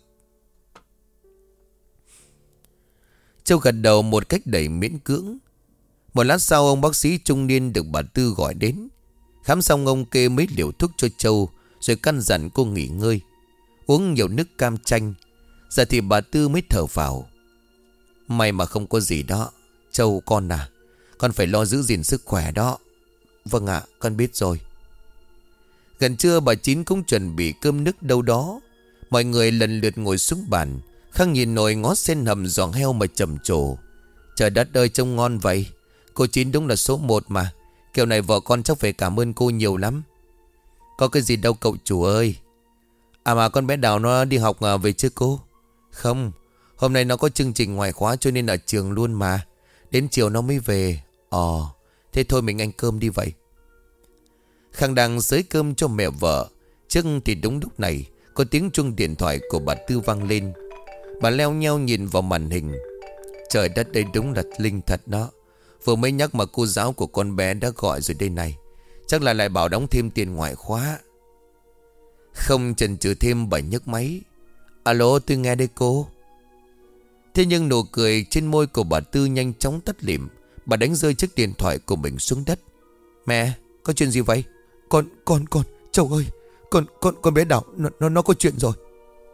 Châu gật đầu một cách đầy miễn cưỡng. Một lát sau, ông bác sĩ trung niên được bà Tư gọi đến. Khám xong ông kê mấy liều thuốc cho Châu, rồi căn dặn cô nghỉ ngơi, uống nhiều nước cam chanh. Giờ thì bà Tư mới thở phào. May mà không có gì đó. Châu con à, con phải lo giữ gìn sức khỏe đó. Vâng ạ, con biết rồi. Gần trưa bà Chín cũng chuẩn bị cơm nước đâu đó. Mọi người lần lượt ngồi xuống bàn. Khang nhìn nồi ngó sen hầm giò heo mà trầm trồ. Trời đất ơi, trông ngon vậy. Cô Chín đúng là số 1 mà. Kiểu này vợ con chắc phải cảm ơn cô nhiều lắm. Có cái gì đâu cậu chủ ơi. À mà con bé Đào nó đi học về chưa cô? Không, hôm nay nó có chương trình ngoại khóa cho nên ở trường luôn mà. Đến chiều nó mới về. Thế thôi mình ăn cơm đi vậy. Khang đang xới cơm cho mẹ vợ. Trước thì đúng lúc này có tiếng chuông điện thoại của bà Tư vang lên. Bà leo nheo nhìn vào màn hình. Trời đất, đây đúng là linh thật đó. Vừa mới nhắc mà cô giáo của con bé đã gọi rồi đây này. Chắc là lại bảo đóng thêm tiền ngoại khóa. Không chần chừ thêm bà nhấc máy. Alo, tôi nghe đây cô. Thế nhưng nụ cười trên môi của bà Tư nhanh chóng tắt lịm. Bà đánh rơi chiếc điện thoại của mình xuống đất. Mẹ, có chuyện gì vậy? Con, Châu ơi, con bé Đào nó có chuyện rồi.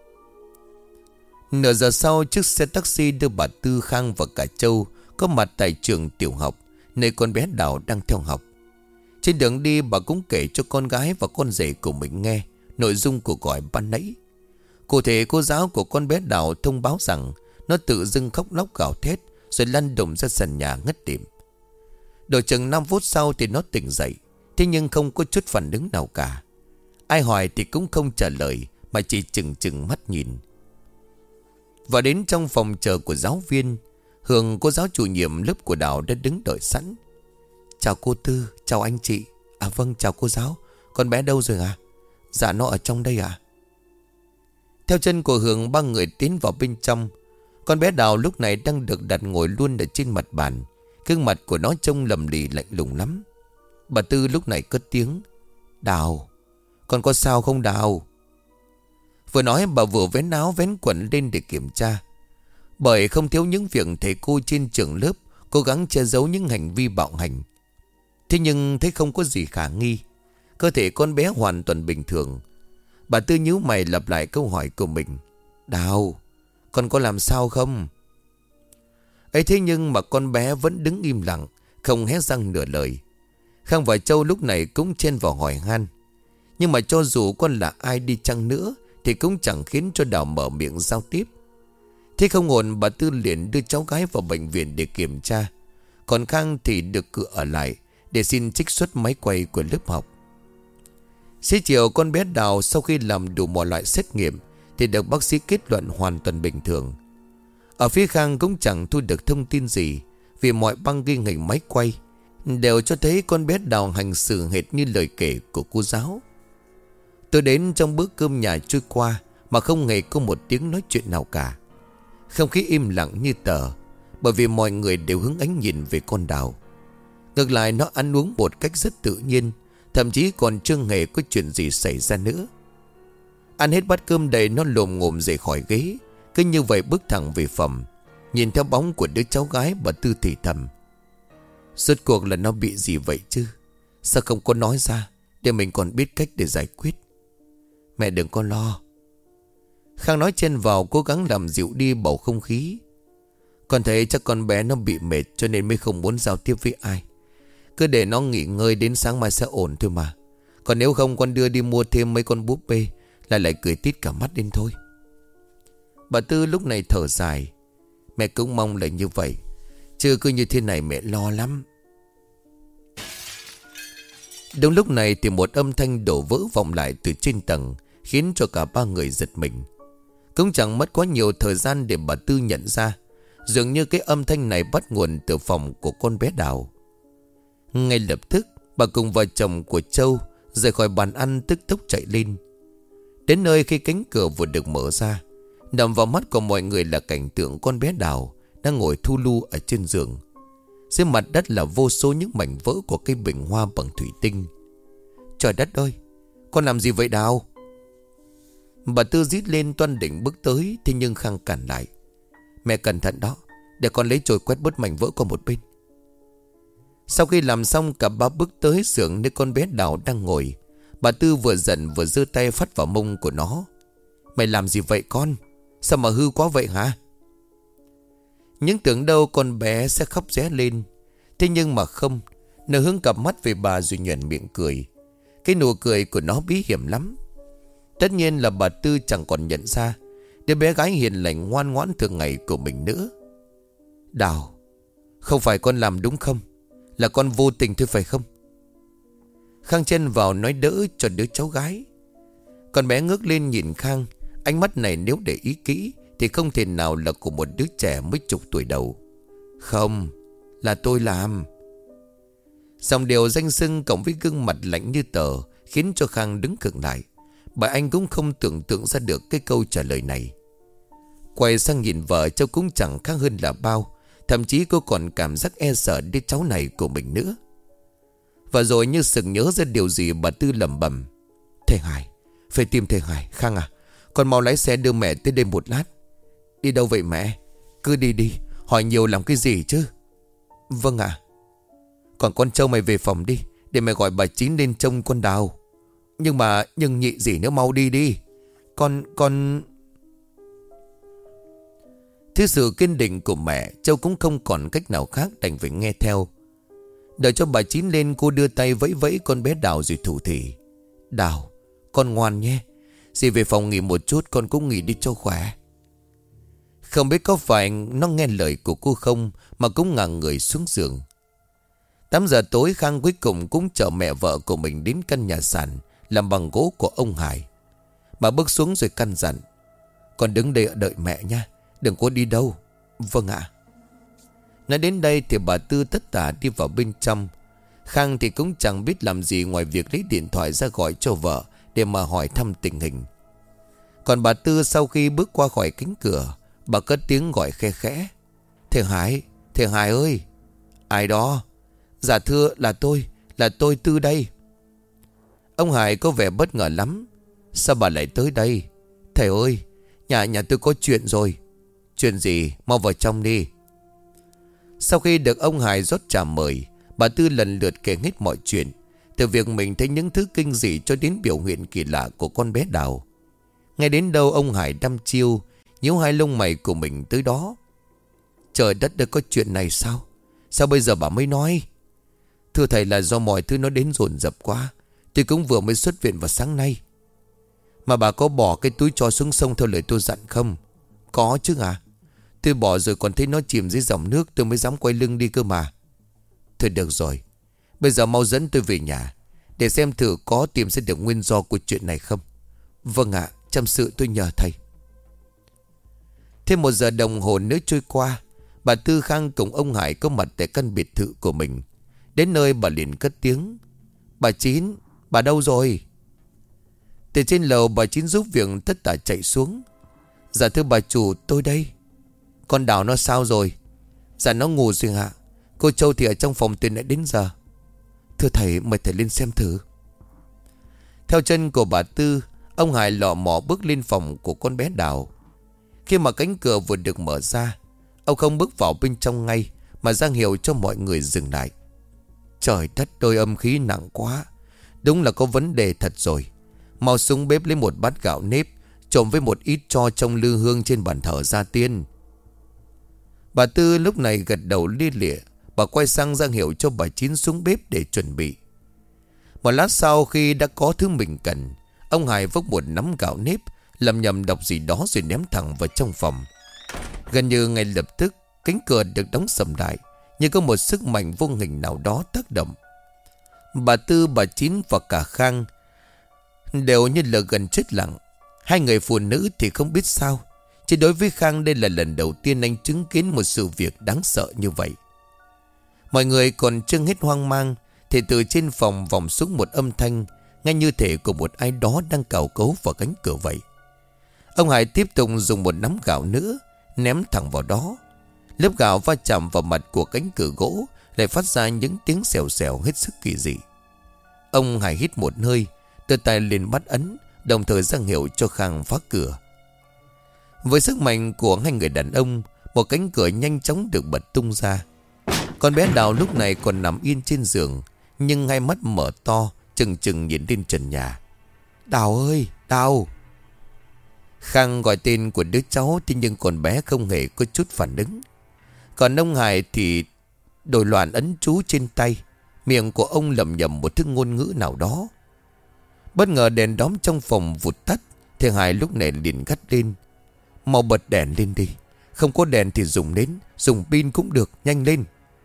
Nửa giờ sau, chiếc xe taxi đưa bà Tư, Khang và cả Châu có mặt tại trường tiểu học nơi con bé Đào đang theo học. Trên đường đi, bà cũng kể cho con gái và con rể của mình nghe nội dung của gọi ban nãy. Cụ thể, cô giáo của con bé Đào thông báo rằng nó tự dưng khóc lóc gào thét rồi lăn đùng ra sàn nhà ngất lịm. Độ chừng 5 phút sau thì nó tỉnh dậy. Thế nhưng không có chút phản ứng nào cả. Ai hỏi thì cũng không trả lời, mà chỉ chừng chừng mắt nhìn. Và đến trong phòng chờ của giáo viên, Hường, cô giáo chủ nhiệm lớp của Đào, đã đứng đợi sẵn. Chào cô Tư, chào anh chị. À vâng, chào cô giáo. Con bé đâu rồi à? Dạ nó ở trong đây à? Theo chân của Hường, ba người tiến vào bên trong. Con bé Đào lúc này đang được đặt ngồi luôn ở trên mặt bàn. Gương mặt của nó trông lầm lì lạnh lùng lắm. Bà Tư lúc này cất tiếng. Đào, con có sao không Đào? Vừa nói bà vừa vén áo vén quần lên để kiểm tra. Bởi không thiếu những việc thầy cô trên trường lớp cố gắng che giấu những hành vi bạo hành. Thế nhưng thấy không có gì khả nghi. Cơ thể con bé hoàn toàn bình thường. Bà Tư nhíu mày lặp lại câu hỏi của mình. Đào, con có làm sao không? Ấy thế nhưng mà con bé vẫn đứng im lặng, không hé răng nửa lời. Khang và Châu lúc này cũng chen vào hỏi han. Nhưng mà cho dù con là ai đi chăng nữa thì cũng chẳng khiến cho Đào mở miệng giao tiếp. Thế không ổn, bà Tư liền đưa cháu gái vào bệnh viện để kiểm tra. Còn Khang thì được cử ở lại để xin trích xuất máy quay của lớp học. Xế chiều, con bé Đào sau khi làm đủ mọi loại xét nghiệm thì được bác sĩ kết luận hoàn toàn bình thường. Ở phía Khang cũng chẳng thu được thông tin gì, vì mọi băng ghi hình máy quay đều cho thấy con bé Đào hành xử hệt như lời kể của cô giáo. Tôi đến trong bữa cơm nhà trôi qua mà không hề có một tiếng nói chuyện nào cả. Không khí im lặng như tờ, bởi vì mọi người đều hướng ánh nhìn về con Đào. Ngược lại, nó ăn uống một cách rất tự nhiên, thậm chí còn chưa hề có chuyện gì xảy ra nữa. Ăn hết bát cơm đầy, nó lồm ngồm dậy khỏi ghế, cứ như vậy bước thẳng về phòng. Nhìn theo bóng của đứa cháu gái, bà Tư thì thầm. Rốt cuộc là nó bị gì vậy chứ? Sao không có nói ra để mình còn biết cách để giải quyết? Mẹ đừng có lo. Khang nói chen vào cố gắng làm dịu đi bầu không khí. Con thấy chắc con bé nó bị mệt cho nên mới không muốn giao tiếp với ai. Cứ để nó nghỉ ngơi đến sáng mai sẽ ổn thôi mà. Còn nếu không con đưa đi mua thêm mấy con búp bê là lại cười tít cả mắt lên thôi. Bà Tư lúc này thở dài. Mẹ cũng mong là như vậy, chứ cứ như thế này mẹ lo lắm. Đúng lúc này thì một âm thanh đổ vỡ vọng lại từ trên tầng, khiến cho cả ba người giật mình. Cũng chẳng mất quá nhiều thời gian để bà Tư nhận ra, dường như cái âm thanh này bắt nguồn từ phòng của con bé Đào. Ngay lập tức bà cùng vợ chồng của Châu rời khỏi bàn ăn, tức tốc chạy lên. Đến nơi, khi cánh cửa vừa được mở ra, đập vào mắt của mọi người là cảnh tượng con bé Đào đang ngồi thu lu ở trên giường. Dưới mặt đất là vô số những mảnh vỡ của cây bình hoa bằng thủy tinh. Trời đất ơi, con làm gì vậy Đào? Bà Tư rít lên toan định bước tới, thế nhưng Khang cản lại. Mẹ cẩn thận đó, để con lấy chổi quét bớt mảnh vỡ qua một bên. Sau khi làm xong, cả ba bước tới giường nơi con bé Đào đang ngồi. Bà Tư vừa giận vừa giơ tay phắt vào mông của nó. Mày làm gì vậy con? Sao mà hư quá vậy hả? Nhưng tưởng đâu con bé sẽ khóc ré lên. Thế nhưng mà không. Nó hướng cặp mắt về bà rồi nhoẻn miệng cười. Cái nụ cười của nó bí hiểm lắm. Tất nhiên là bà Tư chẳng còn nhận ra đứa bé gái hiền lành ngoan ngoãn thường ngày của mình nữa. Đào, không phải con làm đúng không? Là con vô tình thôi phải không? Khang chen vào nói đỡ cho đứa cháu gái. Con bé ngước lên nhìn Khang. Ánh mắt này nếu để ý kỹ thì không thể nào là của một đứa trẻ mới chục tuổi đầu. Không, là tôi làm. Dòng điều danh xưng cộng với gương mặt lạnh như tờ khiến cho Khang đứng khựng lại. Bởi anh cũng không tưởng tượng ra được cái câu trả lời này. Quay sang nhìn vợ, Châu cũng chẳng khác hơn là bao. Thậm chí cô còn cảm giác e sợ đứa cháu này của mình nữa. Và rồi như sực nhớ ra điều gì, bà Tư lẩm bẩm. Thầy Hải, phải tìm thầy Hải. Khang à, con mau lái xe đưa mẹ tới đây một lát. Đi đâu vậy mẹ? Cứ đi đi, hỏi nhiều làm cái gì chứ? Vâng ạ. Còn con Châu mày về phòng đi, để mẹ gọi bà Chín lên trông con Đào. Nhưng nhị gì nữa, mau đi đi. Con... Thế sự kiên định của mẹ, Châu cũng không còn cách nào khác, đành phải nghe theo. Đợi cho bà Chín lên, cô đưa tay vẫy vẫy con bé Đào rồi thủ thỉ. Đào, con ngoan nhé. Dì về phòng nghỉ một chút, con cũng nghỉ đi cho khỏe. Không biết có phải nó nghe lời của cô không mà cũng ngả người xuống giường. 8 giờ tối Khang cuối cùng cũng chở mẹ vợ của mình đến căn nhà sàn làm bằng gỗ của ông Hải. Bà bước xuống rồi căn dặn: "Con đứng đây đợi mẹ nha, đừng có đi đâu." "Vâng ạ." Nói đến đây thì bà Tư tất tả đi vào bên trong. Khang thì cũng chẳng biết làm gì ngoài việc lấy điện thoại ra gọi cho vợ để mà hỏi thăm tình hình. Còn bà Tư sau khi bước qua khỏi cánh cửa, bà cất tiếng gọi khe khẽ: Thầy Hải ơi." "Ai đó?" "Dạ thưa, là tôi Tư đây." Ông Hải có vẻ bất ngờ lắm: "Sao bà lại tới đây?" "Thầy ơi, nhà tôi có chuyện rồi." "Chuyện gì? Mau vào trong đi." Sau khi được ông Hải rót trà mời, bà Tư lần lượt kể hết mọi chuyện, từ việc mình thấy những thứ kinh dị cho đến biểu hiện kỳ lạ của con bé Đào. Ngay đến đâu ông Hải đăm chiêu, nhíu hai lông mày của mình tới đó. "Trời đất ơi, có chuyện này sao? Sao bây giờ bà mới nói?" "Thưa thầy, là do mọi thứ nó đến dồn dập quá. Tôi cũng vừa mới xuất viện vào sáng nay." "Mà bà có bỏ cái túi tro xuống sông theo lời tôi dặn không?" "Có chứ à. Tôi bỏ rồi còn thấy nó chìm dưới dòng nước, tôi mới dám quay lưng đi cơ mà." "Thôi được rồi, bây giờ mau dẫn tôi về nhà để xem thử có tìm ra được nguyên do của chuyện này không." "Vâng ạ, chăm sự tôi nhờ thầy." Thêm 1 giờ đồng hồ nữa trôi qua, bà Tư Khang cùng ông Hải có mặt tại căn biệt thự của mình. Đến nơi bà liền cất tiếng: "Bà Chín, bà đâu rồi?" Từ trên lầu bà Chín giúp việc tất tả chạy xuống: "Dạ thưa bà chủ, tôi đây." "Con Đào nó sao rồi?" "Dạ nó ngủ rồi ạ. Cô Châu thì ở trong phòng từ nãy đến giờ." "Thưa thầy, mời thầy lên xem thử." Theo chân của bà Tư, ông Hải lọ mọ bước lên phòng của con bé Đào. Khi mà cánh cửa vừa được mở ra, ông không bước vào bên trong ngay mà ra hiệu cho mọi người dừng lại. "Trời đất ơi, âm khí nặng quá. Đúng là có vấn đề thật rồi. Mau xuống bếp lấy một bát gạo nếp trộn với một ít tro trong lư hương trên bàn thờ gia tiên." Bà Tư lúc này gật đầu lia lịa. Bà quay sang ra hiệu cho bà Chín xuống bếp để chuẩn bị. Một lát sau khi đã có thứ mình cần, ông Hải vốc một nắm gạo nếp, lầm nhầm đọc gì đó rồi ném thẳng vào trong phòng. Gần như ngay lập tức, cánh cửa được đóng sầm lại, như có một sức mạnh vô hình nào đó tác động. Bà Tư, bà Chín và cả Khang đều như là gần chết lặng. Hai người phụ nữ thì không biết sao, chỉ đối với Khang đây là lần đầu tiên anh chứng kiến một sự việc đáng sợ như vậy. Mọi người còn chưa hết hoang mang thì từ trên phòng vọng xuống một âm thanh nghe như thể của một ai đó đang cào cấu vào cánh cửa vậy. Ông Hải tiếp tục dùng một nắm gạo nữa ném thẳng vào đó. Lớp gạo va chạm vào mặt của cánh cửa gỗ, lại phát ra những tiếng xèo xèo hết sức kỳ dị. Ông Hải hít một hơi, đưa tay lên bắt ấn, đồng thời ra hiệu cho Khang phá cửa. Với sức mạnh của hai người đàn ông, một cánh cửa nhanh chóng được bật tung ra. Con bé Đào lúc này còn nằm yên trên giường, nhưng hai mắt mở to, chừng chừng nhìn lên trần nhà. "Đào ơi, Đào!" Khang gọi tên của đứa cháu, thế nhưng con bé không hề có chút phản ứng. Còn ông Hải thì đổi loạn ấn chú trên tay, miệng của ông lẩm nhẩm một thứ ngôn ngữ nào đó. Bất ngờ đèn đóm trong phòng vụt tắt, thì Hải lúc này liền gắt lên: "Mau bật đèn lên đi, không có đèn thì dùng nến, dùng pin cũng được, nhanh lên."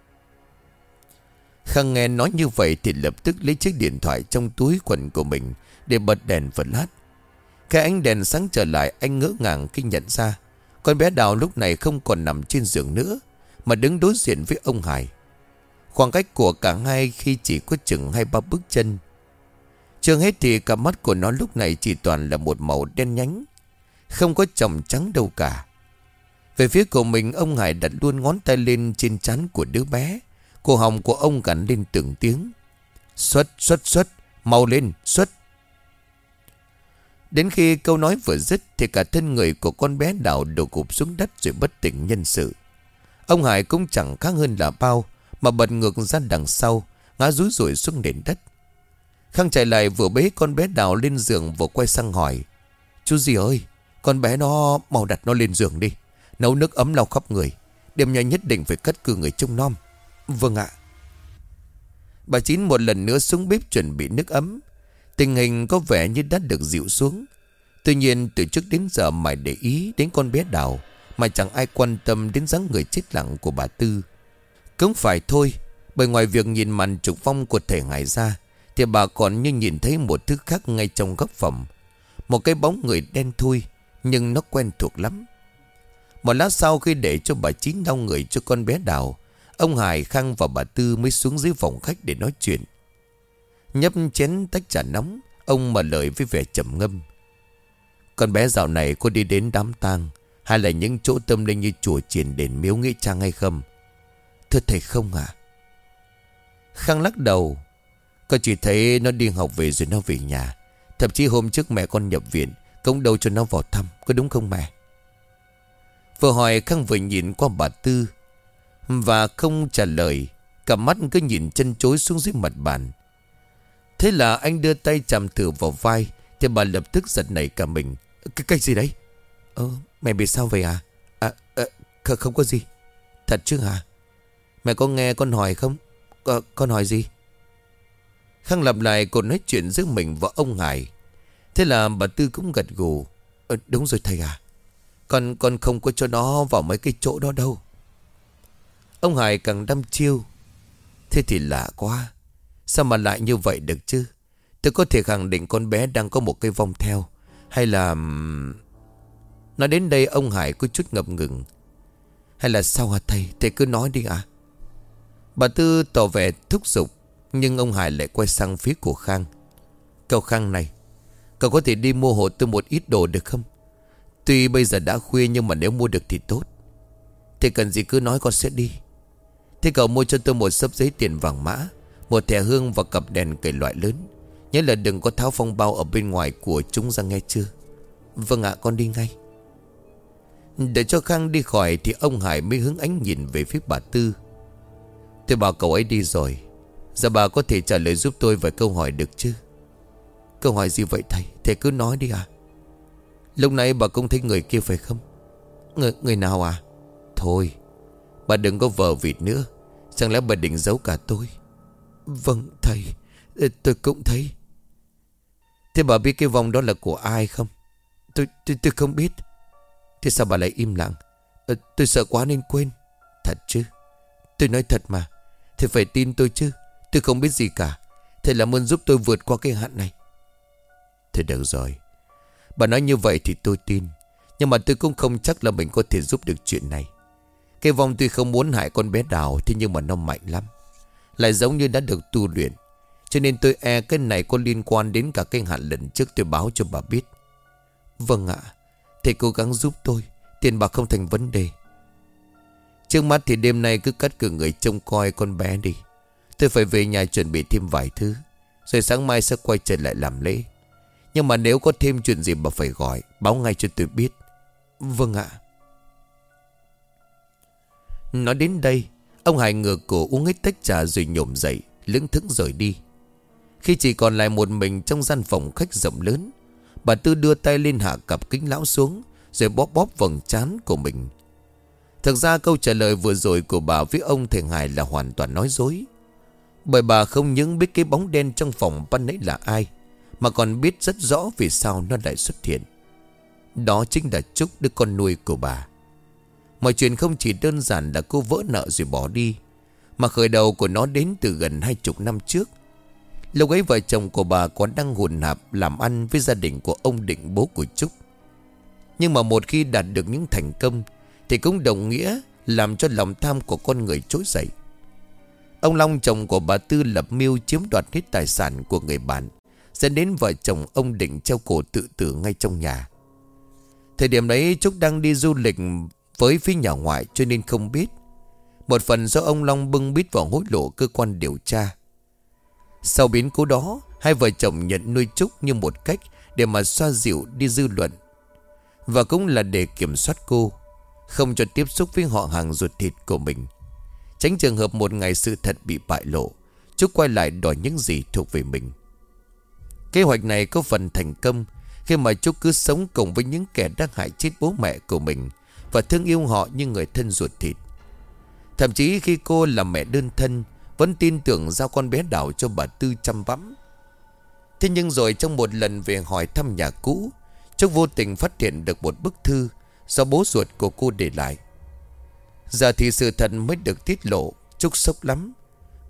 Khang nghe nói như vậy thì lập tức lấy chiếc điện thoại trong túi quần của mình để bật đèn một lát. Khi ánh đèn sáng trở lại, anh ngỡ ngàng khi nhận ra con bé Đào lúc này không còn nằm trên giường nữa, mà đứng đối diện với ông Hải. Khoảng cách của cả hai khi chỉ có chừng 2-3 bước chân. Chưa hết thì cả mắt của nó lúc này chỉ toàn là một màu đen nhánh, không có chòm trắng đâu cả. Về phía của mình, ông Hải đặt luôn ngón tay lên trên trán của đứa bé. Cổ họng của ông gằn lên từng tiếng: Xuất, mau lên, xuất." Đến khi câu nói vừa dứt thì cả thân người của con bé Đào đổ gục xuống đất rồi bất tỉnh nhân sự. Ông Hải cũng chẳng khác hơn là bao, mà bật ngược ra đằng sau, ngã rúi rủi xuống nền đất. Khang chạy lại vừa bế con bé Đào lên giường vừa quay sang hỏi: "Chú gì ơi, con bé nó mau đặt nó lên giường đi, nấu nước ấm lau khắp người, đêm nay nhất định phải cất cử người trông nom." "Vâng ạ." Bà Chín một lần nữa xuống bếp chuẩn bị nước ấm. Tình hình có vẻ như đã được dịu xuống. Tuy nhiên từ trước đến giờ mãi để ý đến con bé Đào, mà chẳng ai quan tâm đến dáng người chết lặng của bà Tư. Cũng phải thôi, Bởi ngoài việc nhìn màn trục vong của thể Hải ra, thì bà còn như nhìn thấy một thứ khác ngay trong góc phòng. Một cái bóng người đen thui, nhưng nó quen thuộc lắm. Một lát sau khi để cho bà Chín lau người cho con bé Đào, ông Hải, Khang và bà Tư mới xuống dưới phòng khách để nói chuyện. Nhấp chén tách trà nóng, ông mở lời với vẻ trầm ngâm. Con bé dạo này có đi đến đám tang hay là những chỗ tâm linh như chùa chiền đền miếu nghĩa trang hay không? Thưa thầy không à? Khang lắc đầu. Con chỉ thấy nó đi học về rồi nó về nhà. Thậm chí hôm trước mẹ con nhập viện cũng đâu cho nó vào thăm. Có đúng không mẹ? Vừa hỏi Khang vừa nhìn qua bà Tư và không trả lời. Cả mắt cứ nhìn chân chối xuống dưới mặt bàn. Thế là anh đưa tay chạm thử vào vai, thì bà lập tức giật nảy cả mình. Cái gì đấy? Mẹ bị sao vậy à? Không có gì. Thật chứ hả? Mẹ có nghe con hỏi không? Con hỏi gì? Khang lặp lại cuộc nói chuyện giữa mình và ông Hải. Thế là bà Tư cũng gật gù. Đúng rồi thầy à. Con không có cho nó vào mấy cái chỗ đó đâu. Ông Hải càng đăm chiêu. Thế thì lạ quá. Sao mà lại như vậy được chứ? Tôi có thể khẳng định con bé đang có một cái vong theo. Hay là... Nói đến đây ông Hải có chút ngập ngừng. Hay là sao hả thầy? Thầy cứ nói đi ạ. Bà Tư tỏ vẻ thúc giục. Nhưng ông Hải lại quay sang phía của Khang. Cậu Khang này, cậu có thể đi mua hộ tôi một ít đồ được không? Tuy bây giờ đã khuya nhưng mà nếu mua được thì tốt. Thì cần gì cứ nói con sẽ đi. Thế cậu mua cho tôi một xấp giấy tiền vàng mã, một thẻ hương và cặp đèn cầy loại lớn. Nhớ là đừng có tháo phong bao ở bên ngoài của chúng ra nghe chưa? Vâng ạ, con đi ngay. Để cho Khang đi khỏi thì ông Hải mới hướng ánh nhìn về phía bà Tư. Tôi bảo cậu ấy đi rồi. Giờ bà có thể trả lời giúp tôi vài câu hỏi được chứ? Câu hỏi gì vậy thầy? Thầy cứ nói đi à. Lúc nãy bà cũng thấy người kia phải không? Người nào à? Thôi, bà đừng có vờ vịt nữa. Chẳng lẽ bà định giấu cả tôi? Vâng thầy, tôi cũng thấy. Thế bà biết cái vòng đó là của ai không? Tôi không biết. Thế sao bà lại im lặng? Tôi sợ quá nên quên. Thật chứ? Tôi nói thật mà. Thầy phải tin tôi chứ. Tôi không biết gì cả. Thầy làm ơn giúp tôi vượt qua cái hạn này. Thôi được rồi. Bà nói như vậy thì tôi tin. Nhưng mà tôi cũng không chắc là mình có thể giúp được chuyện này. Cái vong tuy không muốn hại con bé Đào, thế nhưng mà nó mạnh lắm. Lại giống như đã được tu luyện. Cho nên tôi e cái này có liên quan đến cả cái hạn lần trước tôi báo cho bà biết. Vâng ạ. Thầy cố gắng giúp tôi. Tiền bạc không thành vấn đề. Trước mắt thì đêm nay cứ cắt cử người trông coi con bé đi. Tôi phải về nhà chuẩn bị thêm vài thứ. Rồi sáng mai sẽ quay trở lại làm lễ. Nhưng mà nếu có thêm chuyện gì bà phải gọi, báo ngay cho tôi biết. Vâng ạ. Nói đến đây, ông Hải ngửa cổ uống hết tách trà rồi nhổm dậy, lững thững rời đi. Khi chỉ còn lại một mình trong gian phòng khách rộng lớn, bà Tư đưa tay lên hạ cặp kính lão xuống, rồi bóp bóp vầng trán của mình. Thực ra câu trả lời vừa rồi của bà với ông thầy Hải là hoàn toàn nói dối. Bởi bà không những biết cái bóng đen trong phòng ban nãy là ai, mà còn biết rất rõ vì sao nó lại xuất hiện. Đó chính là Trúc, đứa con nuôi của bà. Mọi chuyện không chỉ đơn giản là cô vỡ nợ rồi bỏ đi, mà khởi đầu của nó đến từ gần 20 năm trước. Lúc ấy vợ chồng của bà còn đang hùn hạp làm ăn với gia đình của ông Định, bố của Trúc. Nhưng mà một khi đạt được những thành công thì cũng đồng nghĩa làm cho lòng tham của con người trỗi dậy. Ông Long, chồng của bà Tư, lập mưu chiếm đoạt hết tài sản của người bạn, dẫn đến vợ chồng ông Định treo cổ tự tử ngay trong nhà. Thời điểm đấy Trúc đang đi du lịch với phía nhà ngoại cho nên không biết. Một phần do ông Long bưng bít vào hối lộ cơ quan điều tra. Sau biến cố đó, hai vợ chồng nhận nuôi Trúc như một cách để mà xoa dịu đi dư luận, và cũng là để kiểm soát cô, không cho tiếp xúc với họ hàng ruột thịt của mình. Tránh trường hợp một ngày sự thật bị bại lộ, Trúc quay lại đòi những gì thuộc về mình. Kế hoạch này có phần thành công khi mà Trúc cứ sống cùng với những kẻ đã hại chết bố mẹ của mình và thương yêu họ như người thân ruột thịt. Thậm chí khi cô là mẹ đơn thân, vẫn tin tưởng giao con bé Đào cho bà Tư chăm bẵm. Thế nhưng rồi trong một lần về hỏi thăm nhà cũ, Trúc vô tình phát hiện được một bức thư do bố ruột của cô để lại. Giờ thì sự thật mới được tiết lộ. Trúc sốc lắm.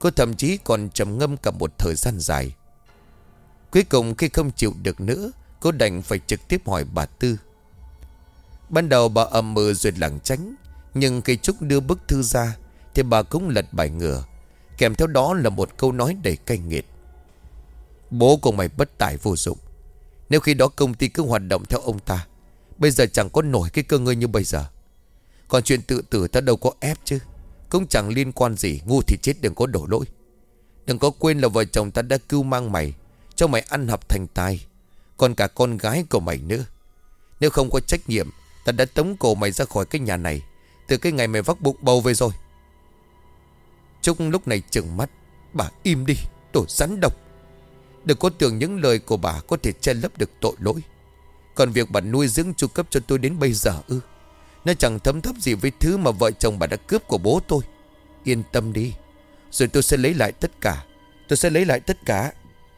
Cô thậm chí còn trầm ngâm cả một thời gian dài. Cuối cùng khi không chịu được nữa, cô đành phải trực tiếp hỏi bà Tư. Ban đầu bà ậm ừ rồi lảng tránh, nhưng khi Trúc đưa bức thư ra thì bà cũng lật bài ngửa, kèm theo đó là một câu nói đầy cay nghiệt. Bố của mày bất tài vô dụng. Nếu khi đó công ty cứ hoạt động theo ông ta, bây giờ chẳng có nổi cái cơ ngơi như bây giờ. Còn chuyện tự tử ta đâu có ép chứ, cũng chẳng liên quan gì. Ngu thì chết đừng có đổ lỗi. Đừng có quên là vợ chồng ta đã cưu mang mày, cho mày ăn học thành tài, còn cả con gái của mày nữa. Nếu không có trách nhiệm, ta đã tống cổ mày ra khỏi cái nhà này từ cái ngày mày vác bụng bầu về rồi. Trúc lúc này trừng mắt. Bà im đi, đồ rắn độc. Đừng có tưởng những lời của bà có thể che lấp được tội lỗi. Còn việc bà nuôi dưỡng chu cấp cho tôi đến bây giờ nó chẳng thấm thấp gì với thứ mà vợ chồng bà đã cướp của bố tôi. Yên tâm đi, rồi tôi sẽ lấy lại tất cả. Tôi sẽ lấy lại tất cả.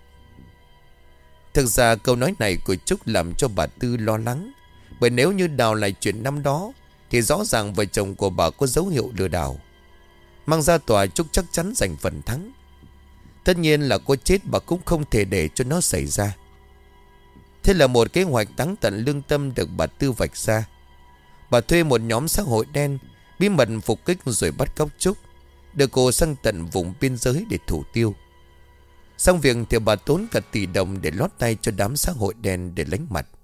Thực ra câu nói này của Trúc làm cho bà Tư lo lắng. Bởi nếu như đào lại chuyện năm đó thì rõ ràng vợ chồng của bà có dấu hiệu lừa đảo. Mang ra tòa Trúc chắc chắn giành phần thắng. Tất nhiên là có chết bà cũng không thể để cho nó xảy ra. Thế là một kế hoạch táng tận lương tâm được bà Tư vạch ra. Bà thuê một nhóm xã hội đen bí mật phục kích rồi bắt cóc Trúc, đưa cô sang tận vùng biên giới để thủ tiêu. Xong việc thì bà tốn cả tỷ đồng để lót tay cho đám xã hội đen để lánh mặt.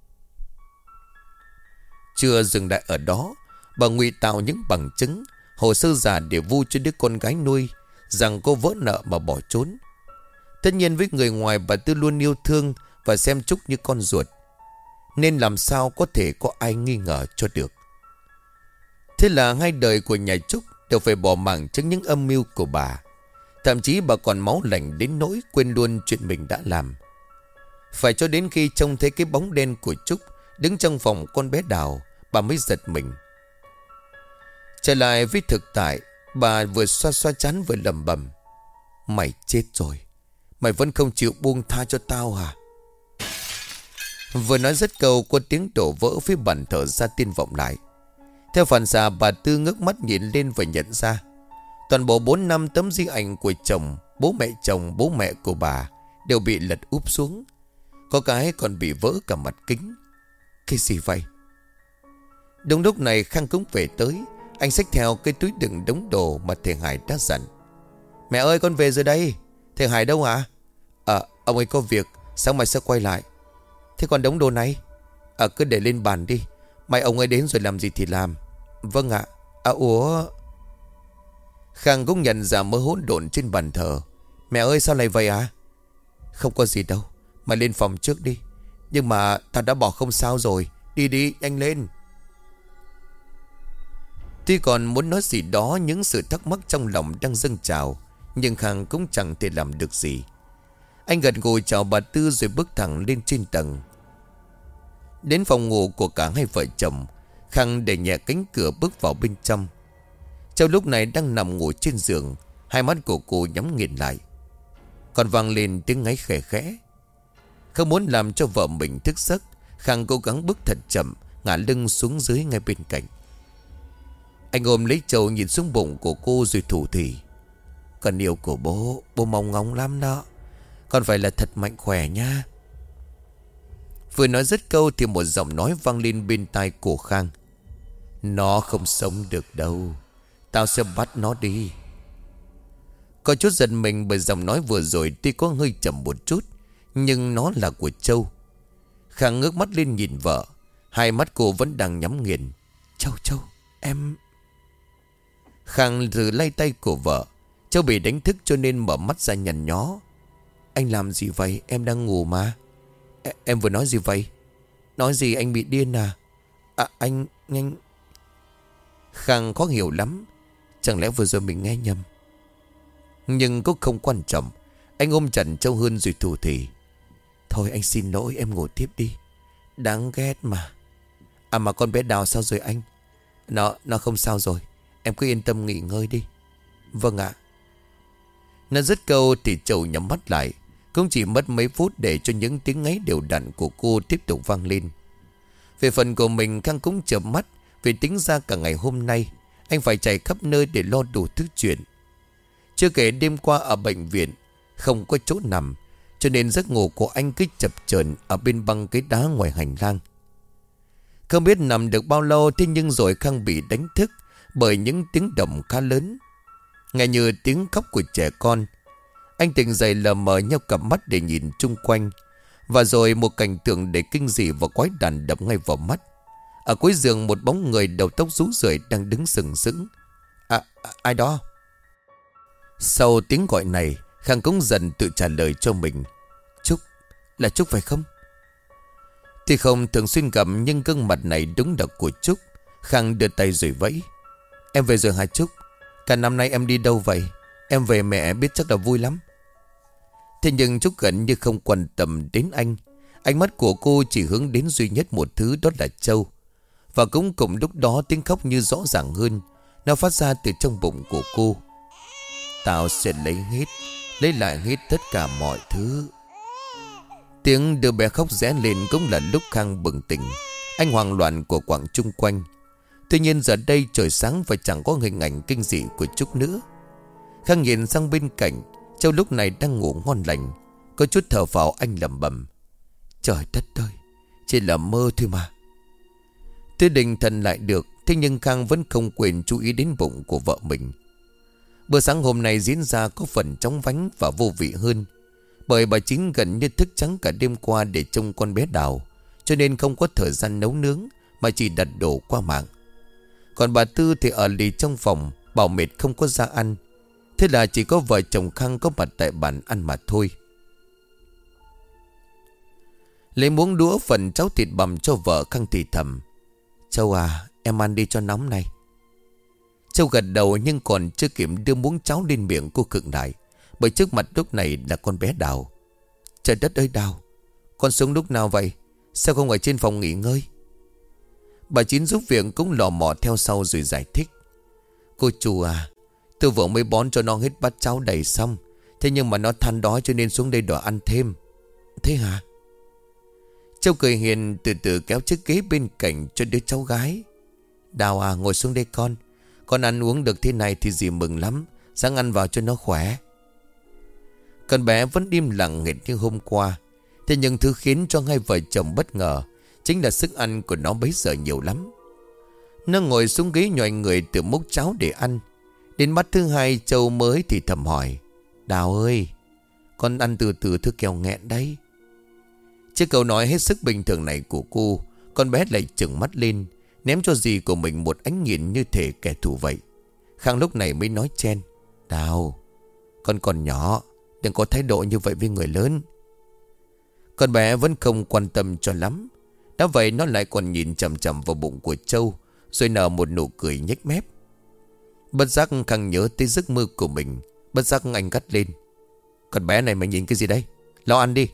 Chưa dừng lại ở đó, bà ngụy tạo những bằng chứng, hồ sơ giả để vu cho đứa con gái nuôi rằng cô vỡ nợ mà bỏ trốn. Tất nhiên với người ngoài bà Tư luôn yêu thương và xem Trúc như con ruột, nên làm sao có thể có ai nghi ngờ cho được. Thế là hai đời của nhà Trúc đều phải bỏ mạng trước những âm mưu của bà. Thậm chí bà còn máu lạnh đến nỗi quên luôn chuyện mình đã làm. Phải cho đến khi trông thấy cái bóng đen của Trúc đứng trong phòng con bé Đào, bà mới giật mình. Trở lại với thực tại, bà vừa xoa xoa trán vừa lẩm bẩm. Mày chết rồi. Mày vẫn không chịu buông tha cho tao hả? Vừa nói dứt câu, có tiếng đổ vỡ phía bàn thờ ra tiên vọng lại. Theo phản xạ, bà Tư ngước mắt nhìn lên và nhận ra toàn bộ 4 năm tấm di ảnh của chồng, bố mẹ của bà đều bị lật úp xuống. Có cái còn bị vỡ cả mặt kính. Cái gì vậy? Đúng lúc này Khang cũng về tới. Anh xách theo cái túi đựng đống đồ mà thầy Hải đã dặn. Mẹ ơi, con về rồi đây. Thầy Hải đâu hả? Ông ấy có việc, sáng mai sẽ quay lại. Thế còn đống đồ này? Cứ để lên bàn đi, mai ông ấy đến rồi làm gì thì làm. Vâng ạ. Ủa? Khang cũng nhận ra mớ hỗn độn trên bàn thờ. Mẹ ơi, sao lại vậy hả? Không có gì đâu, mày lên phòng trước đi. Nhưng mà tao đã bỏ không sao rồi. Đi đi, nhanh lên. Tuy còn muốn nói gì đó, những sự thắc mắc trong lòng đang dâng trào, nhưng Khang cũng chẳng thể làm được gì. Anh gật gù chào bà Tư rồi bước thẳng lên trên tầng. Đến phòng ngủ của cả hai vợ chồng, Khang đẩy nhẹ cánh cửa bước vào bên trong. Châu lúc này đang nằm ngủ trên giường, hai mắt của cô nhắm nghiền lại. Còn vang lên tiếng ngáy khẽ khẽ. Không muốn làm cho vợ mình thức giấc, Khang cố gắng bước thật chậm, ngả lưng xuống dưới ngay bên cạnh. Anh ôm lấy Châu nhìn xuống bụng của cô rồi thủ thỉ. Con yêu của bố mong ngóng lắm đó. Con phải là thật mạnh khỏe nha. Vừa nói dứt câu thì một giọng nói vang lên bên tai của Khang. Nó không sống được đâu. Tao sẽ bắt nó đi. Có chút giật mình bởi giọng nói vừa rồi tuy có hơi chậm một chút, nhưng nó là của Châu. Khang ngước mắt lên nhìn vợ. Hai mắt cô vẫn đang nhắm nghiền. Châu, em... Khang thử lay tay của vợ. Châu bị đánh thức cho nên mở mắt ra nhằn nhó. Anh làm gì vậy? Em đang ngủ mà. Em vừa nói gì vậy? Nói gì anh bị điên à? Anh... Khang khó hiểu lắm. Chẳng lẽ vừa rồi mình nghe nhầm? Nhưng cũng không quan trọng. Anh ôm chặt Châu hơn rồi thủ thỉ. Thôi anh xin lỗi, em ngủ tiếp đi. Đáng ghét mà. Mà con bé Đào sao rồi anh? Nó không sao rồi. Em cứ yên tâm nghỉ ngơi đi. Vâng ạ. Nó dứt câu thì Châu nhắm mắt lại. Cũng chỉ mất mấy phút để cho những tiếng ngáy đều đặn của cô tiếp tục vang lên. Về phần của mình, Khang cũng chợp mắt. Vì tính ra cả ngày hôm nay anh phải chạy khắp nơi để lo đủ thứ chuyện. Chưa kể đêm qua ở bệnh viện không có chỗ nằm, cho nên giấc ngủ của anh cứ chập chờn ở bên băng ghế đá ngoài hành lang. Không biết nằm được bao lâu, thế nhưng rồi Khang bị đánh thức bởi những tiếng động khá lớn, nghe như tiếng khóc của trẻ con. Anh tỉnh dậy lờ mờ nheo cặp mắt để nhìn chung quanh. Và rồi một cảnh tượng đầy kinh dị và quái đản đập ngay vào mắt. Ở cuối giường một bóng người đầu tóc rũ rượi đang đứng sừng sững. Ai đó? Sau tiếng gọi này, Khang cũng dần tự trả lời cho mình. Trúc, là Trúc phải không? Thì không thường xuyên gặp, nhưng gương mặt này đúng là của Trúc. Khang đưa tay rồi vẫy. Em về rồi hả Trúc? Cả năm nay em đi đâu vậy? Em về mẹ biết chắc là vui lắm. Thế nhưng Trúc gần như không quan tâm đến anh. Ánh mắt của cô chỉ hướng đến duy nhất một thứ, đó là Châu. Và cũng cùng lúc đó tiếng khóc như rõ ràng hơn. Nó phát ra từ trong bụng của cô. Tao sẽ lấy lại hết tất cả mọi thứ. Tiếng đứa bé khóc rẽ lên cũng là lúc Khang bừng tỉnh. Anh hoang loạn của quảng chung quanh. Tuy nhiên giờ đây trời sáng và chẳng có hình ảnh kinh dị của Trúc nữa. Khang nhìn sang bên cạnh. Châu lúc này đang ngủ ngon lành. Có chút thở phào, anh lẩm bẩm. Trời đất ơi, chỉ là mơ thôi mà. Tuy định thần lại được, thế nhưng Khang vẫn không quên chú ý đến bụng của vợ mình. Bữa sáng hôm nay diễn ra có phần chóng vánh và vô vị hơn. Bởi bà Chín gần như thức trắng cả đêm qua để trông con bé Đào, cho nên không có thời gian nấu nướng mà chỉ đặt đồ qua mạng. Còn bà Tư thì ở lì trong phòng, bảo mệt không có ra ăn. Thế là chỉ có vợ chồng Khang có mặt tại bàn ăn mà thôi. Lấy muỗng đũa phần cháo thịt bằm cho vợ, Khang thì thầm. Châu à, em ăn đi cho nóng này. Châu gật đầu, nhưng còn chưa kịp đưa muỗng cháo lên miệng cô khựng lại. Bởi trước mặt lúc này là con bé Đào. Trời đất ơi Đào, con xuống lúc nào vậy? Sao không ở trên phòng nghỉ ngơi? Bà Chín giúp việc cũng lò mò theo sau rồi giải thích. Cô chủ à, tôi vừa mới bón cho nó hết bát cháo đầy xong. Thế nhưng mà nó than đói cho nên xuống đây đòi ăn thêm. Thế hả? Châu cười hiền, từ từ kéo chiếc ghế bên cạnh cho đứa cháu gái. Đào à, ngồi xuống đây con. Con ăn uống được thế này thì dì mừng lắm. Sáng ăn vào cho nó khỏe. Con bé vẫn im lặng nghệt như hôm qua. Thế nhưng thứ khiến cho hai vợ chồng bất ngờ chính là sức ăn của nó bấy giờ nhiều lắm. Nó ngồi xuống ghế nhòi người tự múc cháo để ăn. Đến bát thứ hai, Châu mới thì thầm hỏi. Đào ơi, con ăn từ từ thứ kẻo nghẹn đấy. Trước câu nói hết sức bình thường này của cô, con bé lại trừng mắt lên, ném cho dì của mình một ánh nhìn như thể kẻ thù vậy. Khang lúc này mới nói chen. Đào, con còn nhỏ, đừng có thái độ như vậy với người lớn. Con bé vẫn không quan tâm cho lắm. Đã vậy nó lại còn nhìn chằm chằm vào bụng của Châu, rồi nở một nụ cười nhếch mép. Bất giác Khang nhớ tới giấc mơ của mình. Bất giác anh gắt lên. Con bé này mày nhìn cái gì đây? Lo ăn đi.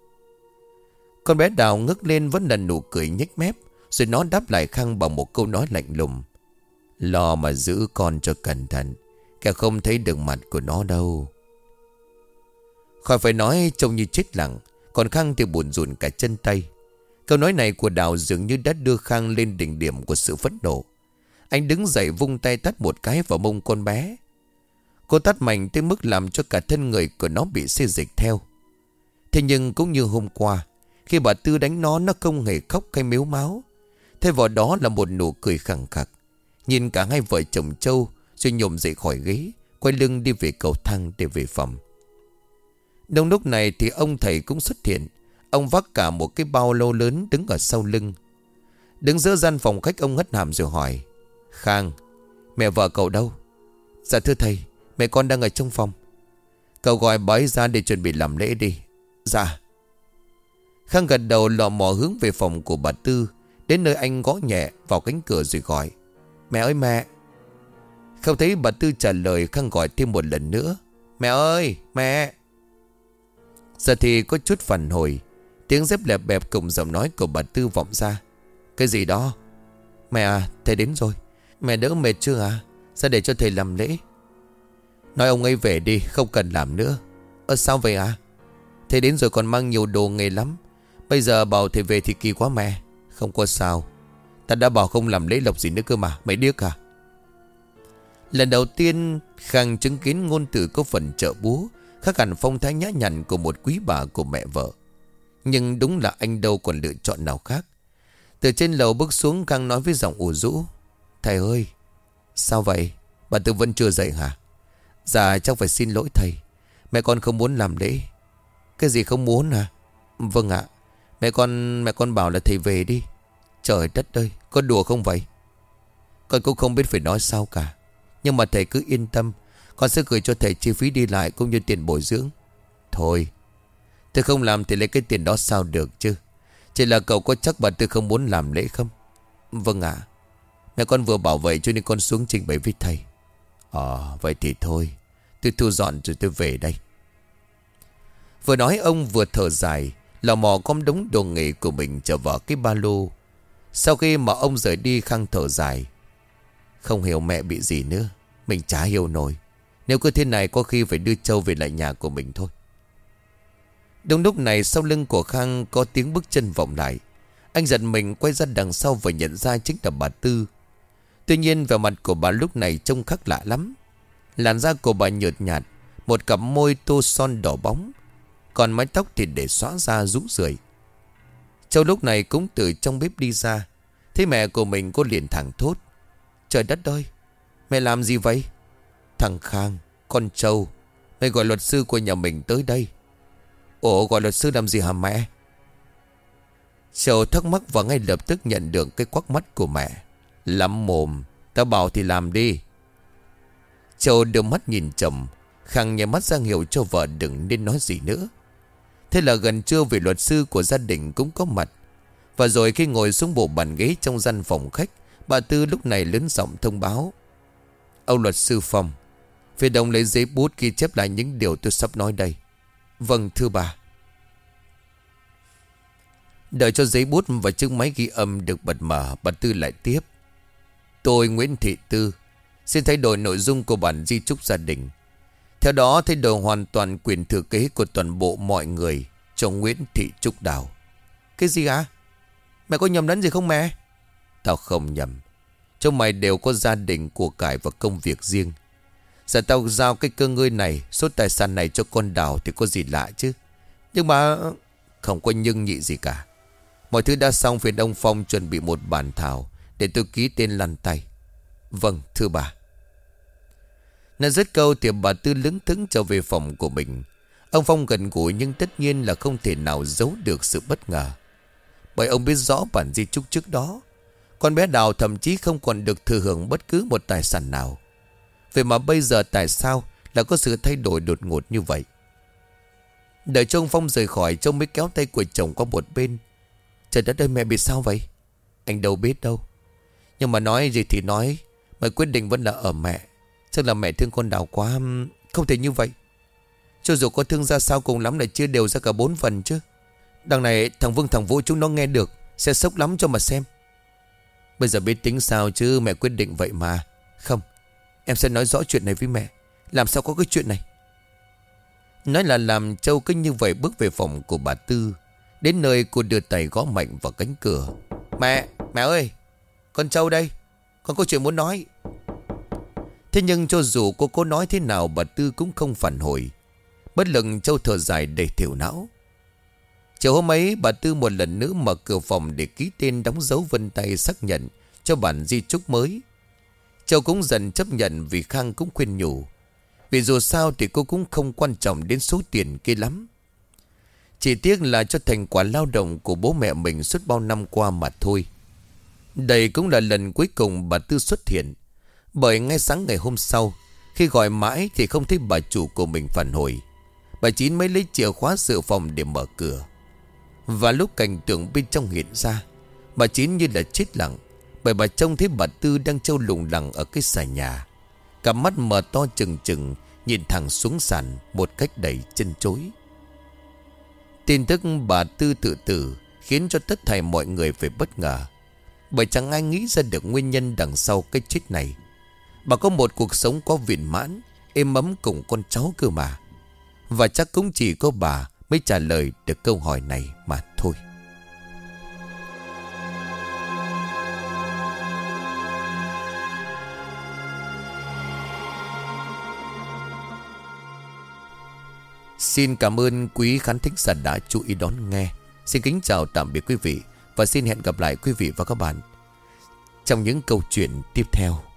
Con bé Đào ngước lên vẫn là nụ cười nhếch mép, rồi nó đáp lại Khang bằng một câu nói lạnh lùng. Lo mà giữ con cho cẩn thận, kẻ không thấy được mặt của nó đâu. Khỏi phải nói, trông như chết lặng. Còn Khang thì buồn rùn cả chân tay. Câu nói này của Đào dường như đã đưa Khang lên đỉnh điểm của sự phẫn nộ. Anh đứng dậy vung tay tát một cái vào mông con bé. Cô tát mạnh tới mức làm cho cả thân người của nó bị xê dịch theo. Thế nhưng cũng như hôm qua, khi bà Tư đánh nó không hề khóc hay mếu máo. Thay vào đó là một nụ cười khẳng khặc. Nhìn cả hai vợ chồng Châu, rồi nhổm dậy khỏi ghế, quay lưng đi về cầu thang để về phòng. Đông lúc này thì ông thầy cũng xuất hiện. Ông vác cả một cái bao lô lớn đứng ở sau lưng. Đứng giữa gian phòng khách, ông hất hàm rồi hỏi. Khang, mẹ vợ cậu đâu? Dạ thưa thầy, mẹ con đang ở trong phòng. Cậu gọi bà ấy ra để chuẩn bị làm lễ đi. Dạ. Khang gật đầu lọ mò hướng về phòng của bà Tư. Đến nơi anh gõ nhẹ vào cánh cửa rồi gọi. Mẹ ơi mẹ. Không thấy bà Tư trả lời, Khang gọi thêm một lần nữa. Mẹ ơi mẹ. Giờ thì có chút phản hồi. Tiếng dép lẹp bẹp cùng giọng nói của bà Tư vọng ra. Cái gì đó? Mẹ à, thầy đến rồi. Mẹ đỡ mệt chưa à? Ra để cho thầy làm lễ. Nói ông ấy về đi, không cần làm nữa. Sao vậy à? Thầy đến rồi còn mang nhiều đồ nghề lắm. Bây giờ bảo thầy về thì kỳ quá mẹ. Không có sao. Ta đã bảo không làm lễ lộc gì nữa cơ mà. Mày điếc à? Lần đầu tiên Khang chứng kiến ngôn từ có phần trợ búa, khác hẳn phong thái nhã nhặn của một quý bà của mẹ vợ. Nhưng đúng là anh đâu còn lựa chọn nào khác. Từ trên lầu bước xuống, Khang nói với giọng ủ rũ: "Thầy ơi, sao vậy? Bà Tư vẫn chưa dậy hả?" "Dạ chắc phải xin lỗi thầy. Mẹ con không muốn làm lễ." "Cái gì không muốn hả?" "Vâng ạ. Mẹ con bảo là thầy về đi." "Trời đất ơi, có đùa không vậy?" "Con cũng không biết phải nói sao cả. Nhưng mà thầy cứ yên tâm, con sẽ gửi cho thầy chi phí đi lại cũng như tiền bồi dưỡng." "Thôi, tôi không làm thì lấy cái tiền đó sao được chứ. Chỉ là cậu có chắc bà Tư không muốn làm lễ không?" "Vâng ạ. Mẹ con vừa bảo vậy cho nên con xuống trình bày với thầy." Vậy thì thôi, tôi thu dọn rồi tôi về đây." Vừa nói ông vừa thở dài, lò mò gom đống đồ nghề của mình trở vào cái ba lô. Sau khi mà ông rời đi, Khang thở dài. Không hiểu mẹ bị gì nữa, mình chả hiểu nổi. Nếu cứ thế này có khi phải đưa Châu về lại nhà của mình thôi. Đúng lúc này sau lưng của Khang có tiếng bước chân vọng lại. Anh giật mình quay ra đằng sau và nhận ra chính là bà Tư. Tuy nhiên vẻ mặt của bà lúc này trông khác lạ lắm. Làn da của bà nhợt nhạt, một cặp môi tô son đỏ bóng, còn mái tóc thì để xõa ra rũ rượi. Châu lúc này cũng từ trong bếp đi ra. Thấy mẹ của mình, cô liền thẳng thốt: "Trời đất ơi, mẹ làm gì vậy?" "Thằng Khang, con Châu, mày gọi luật sư của nhà mình tới đây." "Ủa, gọi luật sư làm gì hả mẹ?" Châu thắc mắc và ngay lập tức nhận được cái quắc mắt của mẹ. "Lắm mồm, tao bảo thì làm đi." Châu đưa mắt nhìn chồng. Khang nhảy mắt ra hiệu cho vợ đừng nên nói gì nữa. Thế là gần trưa vị luật sư của gia đình cũng có mặt. Và rồi khi ngồi xuống bộ bàn ghế trong gian phòng khách, bà Tư lúc này lớn giọng thông báo: "Ông luật sư Phong, phía đồng lấy giấy bút ghi chép lại những điều tôi sắp nói đây." "Vâng thưa bà." Đợi cho giấy bút và chiếc máy ghi âm được bật mở, bà Tư lại tiếp: "Tôi Nguyễn Thị Tư xin thay đổi nội dung của bản di chúc gia đình. Theo đó thay đổi hoàn toàn quyền thừa kế của toàn bộ mọi người cho Nguyễn Thị Trúc Đào." "Cái gì ạ? Mẹ có nhầm lẫn gì không mẹ?" "Tao không nhầm. Chúng mày đều có gia đình, của cải và công việc riêng. Giờ tao giao cái cơ ngơi này, số tài sản này cho con Đào thì có gì lạ chứ. Nhưng mà không có nhưng nhị gì cả. Mọi thứ đã xong, phiền ông Phong chuẩn bị một bản thảo để tôi ký tên lăn tay." "Vâng thưa bà." Nói dứt câu thì bà Tư lững thững trở về phòng của mình. Ông Phong gần gũi nhưng tất nhiên là không thể nào giấu được sự bất ngờ. Bởi ông biết rõ bản di chúc trước đó, con bé Đào thậm chí không còn được thừa hưởng bất cứ một tài sản nào. Vậy mà bây giờ tại sao là có sự thay đổi đột ngột như vậy? Đợi cho ông Phong rời khỏi, Châu mới kéo tay của chồng qua một bên. "Trời đất ơi, mẹ bị sao vậy?" "Anh đâu biết đâu. Nhưng mà nói gì thì nói, mà quyết định vẫn là ở mẹ. Chắc là mẹ thương con Đào quá. Không thể như vậy. Cho dù có thương ra sao cùng lắm là chia đều ra cả 4 phần chứ. Đằng này thằng Vương thằng Vũ chúng nó nghe được sẽ sốc lắm cho mà xem." "Bây giờ biết tính sao chứ, mẹ quyết định vậy mà." "Không, em sẽ nói rõ chuyện này với mẹ. Làm sao có cái chuyện này." Nói là làm, Châu cứ như vậy bước về phòng của bà Tư. Đến nơi cô đưa tay gõ mạnh vào cánh cửa. Mẹ ơi, con Châu đây, con có chuyện muốn nói." Thế nhưng cho dù cô có nói thế nào, bà Tư cũng không phản hồi. Bất lực, Châu thở dài đầy thiểu não. Chiều hôm ấy, bà Tư một lần nữa mở cửa phòng để ký tên, đóng dấu vân tay xác nhận cho bản di chúc mới. Châu cũng dần chấp nhận vì Khang cũng khuyên nhủ. Vì dù sao thì cô cũng không quan trọng đến số tiền kia lắm. Chỉ tiếc là cho thành quả lao động của bố mẹ mình suốt bao năm qua mà thôi. Đây cũng là lần cuối cùng bà Tư xuất hiện. Bởi ngay sáng ngày hôm sau, khi gọi mãi thì không thấy bà chủ của mình phản hồi. Bà Chín mới lấy chìa khóa dự phòng để mở cửa. Và lúc cảnh tượng bên trong hiện ra, bà Chín như là chết lặng. Bởi bà trông thấy bà Tư đang trâu lủng lẳng ở cái xà nhà, cặp mắt mở to trừng trừng nhìn thẳng xuống sàn một cách đầy chân chối. Tin tức bà Tư tự tử khiến cho tất thảy mọi người phải bất ngờ. Bởi chẳng ai nghĩ ra được nguyên nhân đằng sau cái chết này. Bà có một cuộc sống có viên mãn, êm ấm cùng con cháu cơ mà. Và chắc cũng chỉ có bà mới trả lời được câu hỏi này mà thôi. Xin cảm ơn quý khán thính giả đã chú ý đón nghe. Xin kính chào tạm biệt quý vị. Và xin hẹn gặp lại quý vị và các bạn trong những câu chuyện tiếp theo.